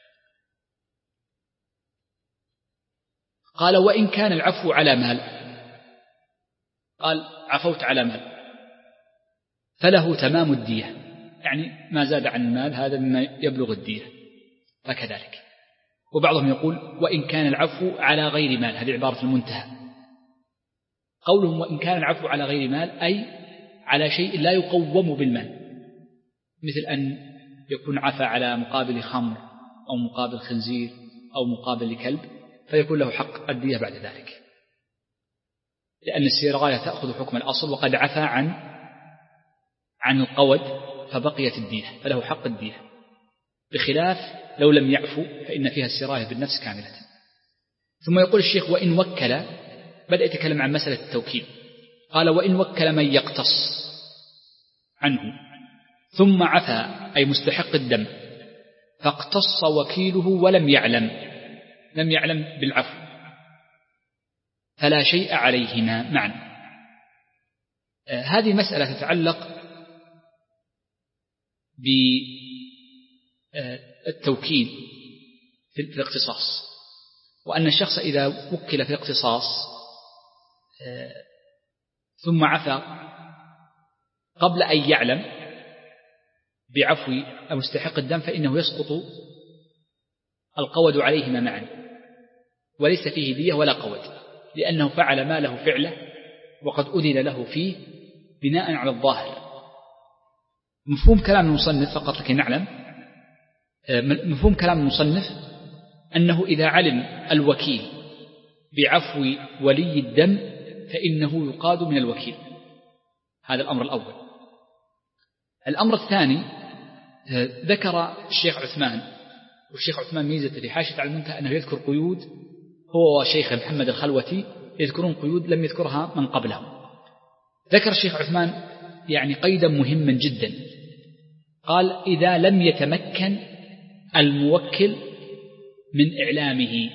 قال وإن كان العفو على مال، قال عفوت على مال فله تمام الدية، يعني ما زاد عن المال هذا مما يبلغ الدية فكذلك. وبعضهم يقول وإن كان العفو على غير مال، هذه عبارة المنتهى. قولهم وإن كان العفو على غير مال أي على شيء لا يقوم بالمال، مثل أن يكون عفى على مقابل خمر أو مقابل خنزير أو مقابل كلب، فيكون له حق الدية بعد ذلك، لأن السراية تأخذ حكم الأصل، وقد عفى عن عن القود فبقيت الدية، فله حق الدية، بخلاف لو لم يعفو فإن فيها السراية بالنفس كاملة. ثم يقول الشيخ وإن وكل، بدأ يتكلم عن مسألة التوكيل، قال وإن وكل من يقتص عنه ثم عفى أي مستحق الدم، فاقتص وكيله ولم يعلم لم يعلم بالعفو، فلا شيء عليهما معا. آه هذه مسألة تتعلق بالتوكيل في الاقتصاص، وأن الشخص إذا وكل في الاقتصاص آه ثم عفى قبل أن يعلم بعفو مستحق الدم، فإنه يسقط القود عليهما معا، وليس فيه دية ولا قود، لأنه فعل ما له فعله وقد أذن له فيه بناء على الظاهر. مفهوم كلام المصنف فقط لكي نعلم، مفهوم كلام المصنف أنه إذا علم الوكيل بعفو ولي الدم فإنه يقاد من الوكيل، هذا الأمر الأول. الأمر الثاني، ذكر الشيخ عثمان، والشيخ عثمان ميزة في حاشية على المنتهى أنه يذكر قيود، هو وشيخ محمد الخلوتي يذكرون قيود لم يذكرها من قبلهم. ذكر الشيخ عثمان يعني قيدا مهما جدا، قال إذا لم يتمكن الموكل من إعلامه،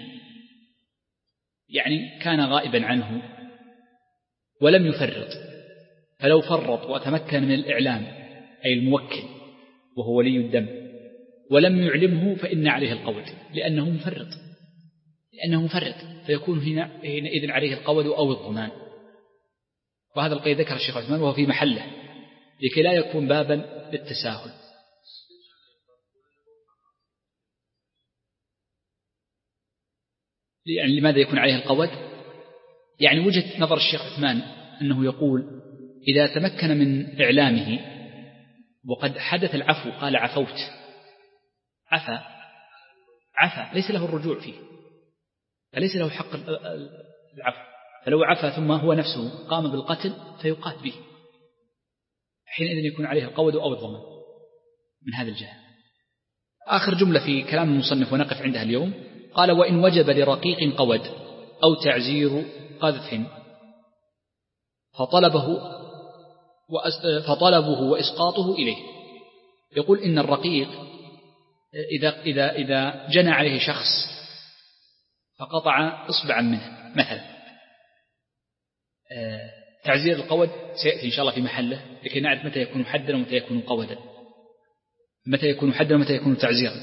يعني كان غائبا عنه ولم يفرط، فلو فرط وتمكن من الإعلام أي الموكل وهو ولي الدم ولم يعلمه فإن عليه القود، لأنه مفرط لأنه مفرط فيكون هنا حينئذ عليه القود أو الضمان. وهذا القيد ذكر الشيخ عثمان وهو في محله لكي لا يكون بابا للتساهل. يعني لماذا يكون عليه القود؟ يعني وجهة نظر الشيخ عثمان أنه يقول إذا تمكن من إعلامه وقد حدث العفو، قال عفوت، عفا عفا ليس له الرجوع فيه، فليس له حق العفو، فلو عفا ثم هو نفسه قام بالقتل فيقات به، حينئذ يكون عليه القود أو الضمان من هذا الجهة. آخر جملة في كلام المصنف ونقف عندها اليوم، قال وإن وجب لرقيق قود أو تعزير قذف فطلبه فطلبه وإسقاطه إليه. يقول إن الرقيق إذا, إذا, إذا جنى عليه شخص فقطع إصبعا منه مثلا، تعزير القود سيأتي إن شاء الله في محله لكي نعرف متى يكون حدا ومتى يكون قودا، متى يكون حدا ومتى يكون تعزيرا.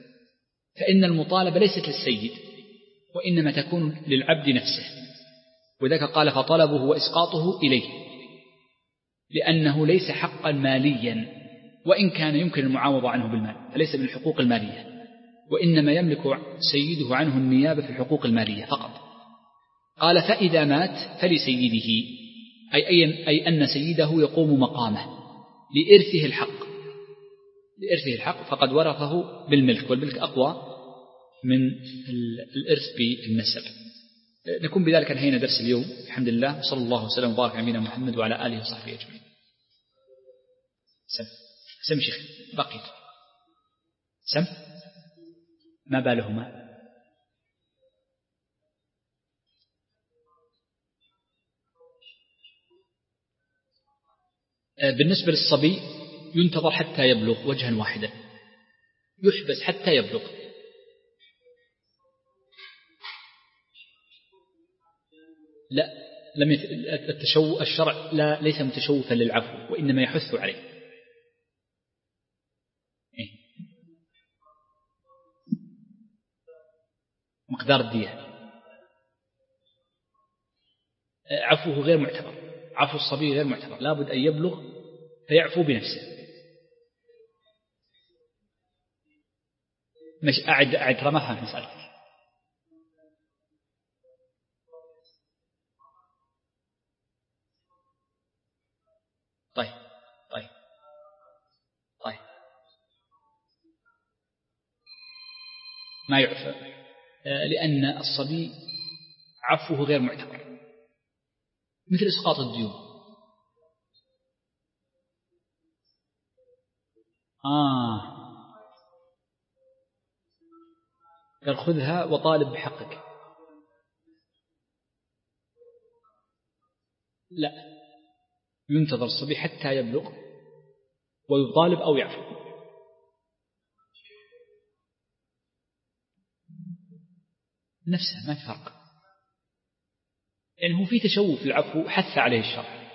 فإن المطالبة ليست للسيد وإنما تكون للعبد نفسه، وذلك قال فطلبه وإسقاطه إليه، لأنه ليس حقا ماليا، وإن كان يمكن المعاوضة عنه بالمال، فليس من الحقوق المالية، وإنما يملك سيده عنه النيابة في الحقوق المالية فقط. قال فإذا مات فلسيده، أي, أي, أي أن سيده يقوم مقامه لإرثه الحق، لإرثه الحق فقد ورثه بالملك، والملك أقوى من الإرث بالنسب. نكون بذلك انهينا درس اليوم، الحمد لله، صلى الله وسلم وبارك على نبينا محمد وعلى آله وصحبه أجمعين. سم سم شيخ بقي سم ما بالهما؟ بالنسبة للصبي ينتظر حتى يبلغ وجها واحدا، يحبس حتى يبلغ. لا، لم يت... التشو... الشرع لا ليس متشوفا للعفو، وإنما يحث عليه. إيه؟ مقدار الدية عفوه غير معتبر، عفو الصبي غير معتبر، لابد أن يبلغ فيعفو بنفسه. مش أعد أعد ترى ما فهم مسألة. طيب طيب طيب ما يعفى، لأن الصبي عفوه غير معتبر، مثل إسقاط الديون. آه قال خذها وطالب بحقك. لا، ينتظر الصبي حتى يبلغ ويطالب أو يعفو. نفسه ما فرق، يعني هو في تشوف العفو حث عليه الشرع.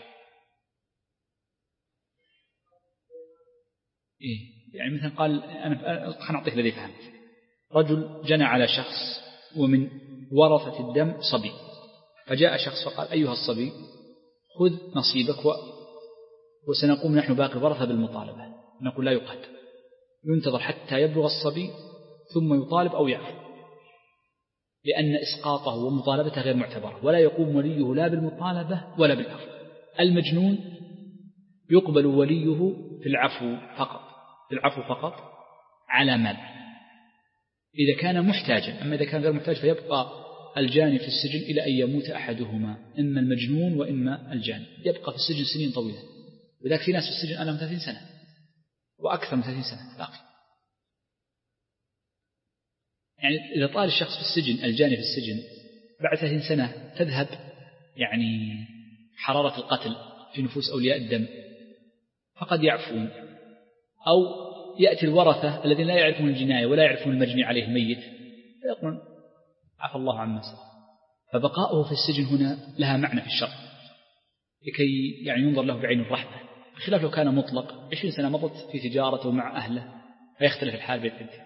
إيه؟ يعني مثلا قال أنا حنعطيك الذي فهمت، رجل جنى على شخص ومن ورثة الدم صبي، فجاء شخص فقال أيها الصبي خذ نصيبك و... وسنقوم نحن باقي الورثة بالمطالبة. نقول لا يقدر، ينتظر حتى يبلغ الصبي ثم يطالب أو يعفو، لأن إسقاطه ومطالبته غير معتبرة، ولا يقوم وليه لا بالمطالبة ولا بالعفو. المجنون يقبل وليه في العفو فقط، في العفو فقط على مال إذا كان محتاجا، أما إذا كان غير محتاج فيبقى الجاني في السجن إلى أن يموت أحدهما، إما المجنون وإما الجاني، يبقى في السجن سنين طويلة. وذلك في ناس في السجن أنا ثلاثين سنة وأكثر من ثلاثين سنة باقي. يعني إذا طال الشخص في السجن، الجاني في السجن، بعد ثلاثين سنة تذهب يعني حرارة القتل في نفوس أولياء الدم، فقد يعفون، أو يأتي الورثة الذين لا يعرفون الجناية ولا يعرفون المجني عليه ميت فيقولون عفى الله عما سلف. فبقاؤه في السجن هنا لها معنى في الشرع، لكي يعني ينظر له بعين الرحمة، بخلاف لو كان مطلق عشرين سنة مضت في تجارته مع أهله فيختلف الحال بين الثنتين.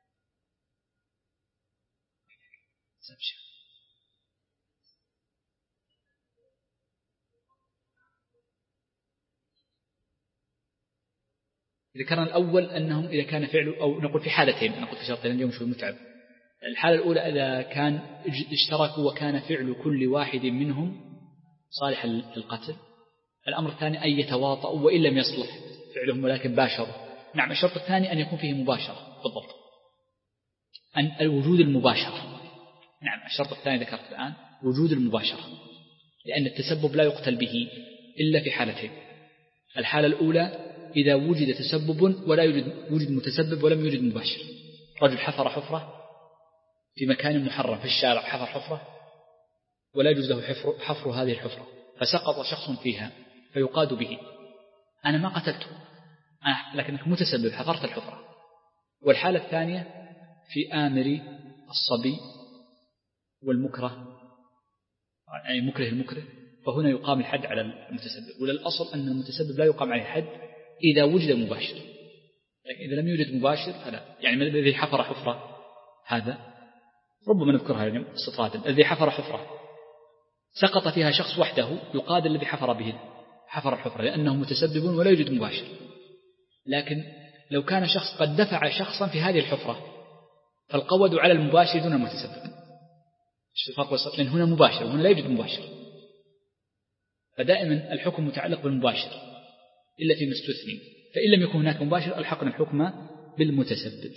إذا كان الأول أنهم إذا كان فعله، أو نقول في حالتين، نقول في شرطين اليوم شو متعب. الحالة الأولى إذا كان اشتركوا وكان فعل كل واحد منهم صالحا للقتل. الأمر الثاني أن يتواطؤوا وإن لم يصلح فعلهم ولكن باشروا. نعم، الشرط الثاني أن يكون فيه مباشرة بالضبط، أن الوجود المباشرة. نعم، الشرط الثاني ذكرت الآن وجود المباشرة، لأن التسبب لا يقتل به إلا في حالتين. الحالة الأولى إذا وجد تسبب ولا يوجد وجد متسبب ولم يوجد مباشر. رجل حفر حفرة في مكان محرم في الشارع، حفر حفرة ولا يجوز له حفر, حفر هذه الحفرة، فسقط شخص فيها فيقاد به، أنا ما قتلته أنا لكنك متسبب حفرت الحفرة. والحالة الثانية في آمر الصبي والمكره، يعني مكره المكره، فهنا يقام الحد على المتسبب. وللأصل أن المتسبب لا يقام عليه الحد إذا وجد مباشر، لكن إذا لم يوجد مباشر فلا. يعني الذي حفر حفرة هذا ربما نذكرها اليوم استطرادا، الذي حفر حفرة سقط فيها شخص وحده يقاد الذي حفر به حفر الحفرة لأنه متسبب ولا يوجد مباشر. لكن لو كان شخص قد دفع شخصا في هذه الحفرة فالقود على المباشر دون المتسبب. ايش الفرق وسط؟ لأن هنا مباشر وهنا لا يوجد مباشر، فدائما الحكم متعلق بالمباشر إلا فيما استثني، فإن لم يكن هناك مباشر ألحقنا الحكم بالمتسبب.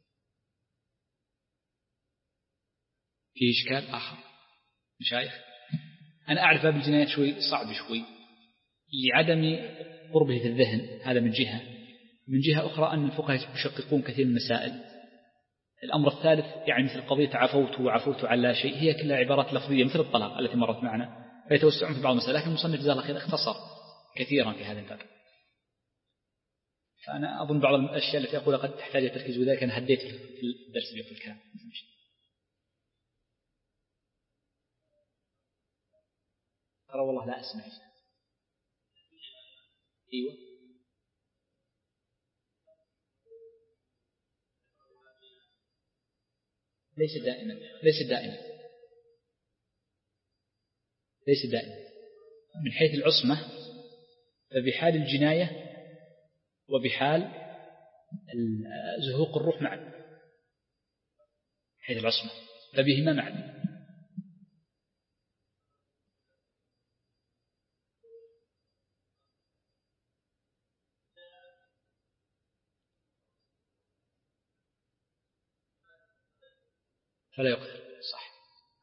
في إشكال آخر مشايخ؟ أنا أعرف باب الجنايات شوي صعب شوي لعدم قربه في الذهن، هذا من جهة. من جهة أخرى أن الفقهاء يشققون كثير من المسائل. الأمر الثالث يعني مثل قضية عفوت وعفوت على لا شيء، هي كلها عبارات لفظية مثل الطلاق التي مرت معنا، فيتوسعون في بعض المسائل. لكن المصنف جزاه الله خير اختصر كثيرا في هذا الباب. فأنا أظن بعض الأشياء التي أقولها قد تحتاج تركيز، وذلك أنا هديت في الدرس اليوم في الكلام. ترى والله لا أسمع. أيوة ليس دائما ليس دائما ليس دائما من حيث العصمة فبحال الجناية وبحال زهوق الروح معا، حيث العصمة فبهما معا. فلا يقتل صح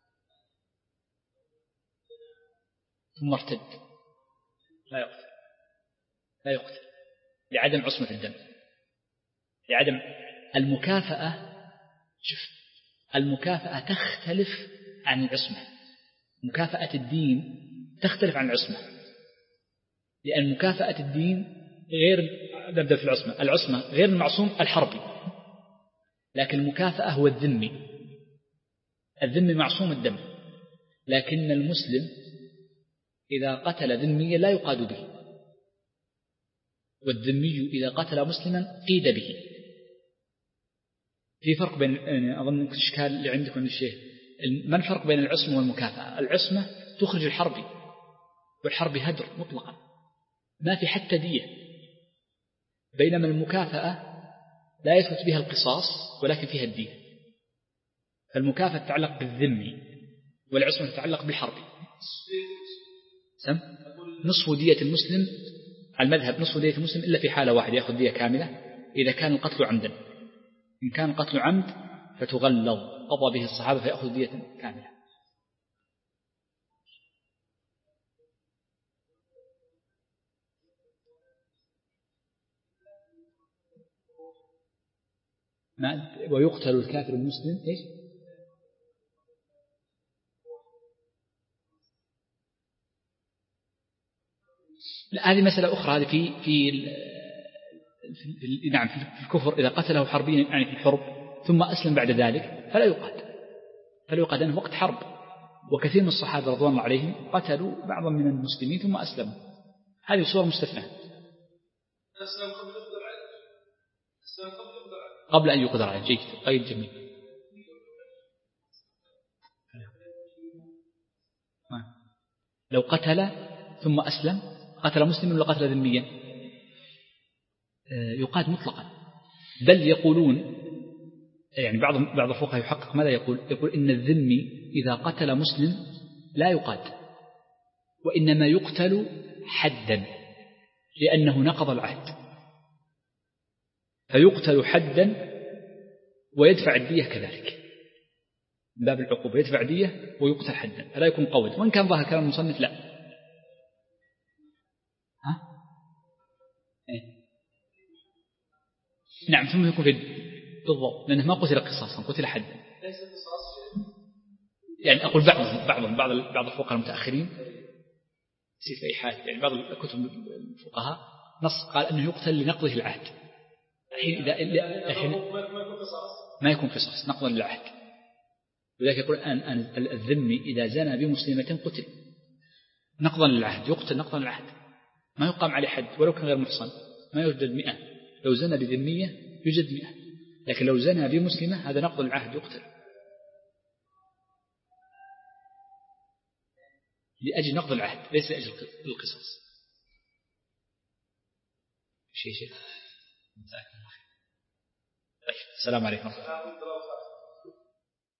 ثم ارتد لا يقتل لا يقتل لعدم عصمة الدم، لعدم المكافأة. شوف المكافأة تختلف عن العصمة، مكافأة الدين تختلف عن العصمة، لأن مكافأة الدين غير نبدأ في العصمة. العصمة غير المعصوم الحربي، لكن المكافأة هو الذمي. الذمي معصوم الدم، لكن المسلم إذا قتل ذميا لا يقاد به، والذمي إذا قتل مسلما قيد به. في فرق بين، أظن الإشكال اللي عندكم الشيء، ما الفرق بين العصمة والمكافأة؟ العصمة تخرج الحربي، والحربي هدر مطلقا ما في حتى دية، بينما المكافأة لا يثبت بها القصاص ولكن فيها الدية. فالمكافأة تتعلق بالذمي والعصمة تتعلق بالحربي. سم نصف دية المسلم على المذهب، نصف دية المسلم إلا في حالة واحدة يأخذ دية كاملة، إذا كان القتل عمدا. إن كان القتل عمد فتغلظ، قضى به الصحابة فيأخذ دية كاملة. ما ويقتل الكافر المسلم إيش؟ لا هذه مسألة أخرى. هذه في في, في نعم في الكفر إذا قتله حربيا يعني في الحرب ثم أسلم بعد ذلك فلا يقاد، فلا يقاد أنه وقت حرب. وكثير من الصحابة رضوان الله عليهم قتلوا بعضا من المسلمين ثم أسلموا، هذه صور مستثنى. قبل أن يقدر عليه. جيد قيد جميل. لو قتل ثم أسلم، قتل مسلم ولا قتل ذميا؟ يقاد مطلقا. بل يقولون يعني بعض بعض الفقهاء يحقق ماذا يقول؟ يقول إن الذمي إذا قتل مسلم لا يقاد، وإنما يقتل حدا لأنه نقض العهد، فيقتل حدا ويدفع الدية كذلك من باب العقوبة، يدفع دية ويقتل حدا فلا يكون قود. وإن كان ظاهر كلام المصنف لا. ها؟ إيه؟ نعم ثم يكون في بالضبط، لأنه ما قتل قصاصا قتل حدا. يعني أقول بعض بعض بعض بعض الفقهاء المتأخرين يصير في أي حال، يعني بعض الكتب الفقهاء نص قال أنه يقتل لنقضه العهد. الحين إذا الحين ما يكون قصاص نقضا للعهد، ولذلك يقول أن الذمي إذا زنى بمسلمة قتل نقضا للعهد، يقتل نقضا للعهد، ما يقام عليه حد ولو كان غير محصن، ما يوجد مئة. لو زنى بذمية يوجد مئة، لكن لو زنى بمسلمة هذا نقض للعهد يقتل. لأجل نقض العهد ليس لأجل القصاص. شيء شيء طيب السلام عليكم.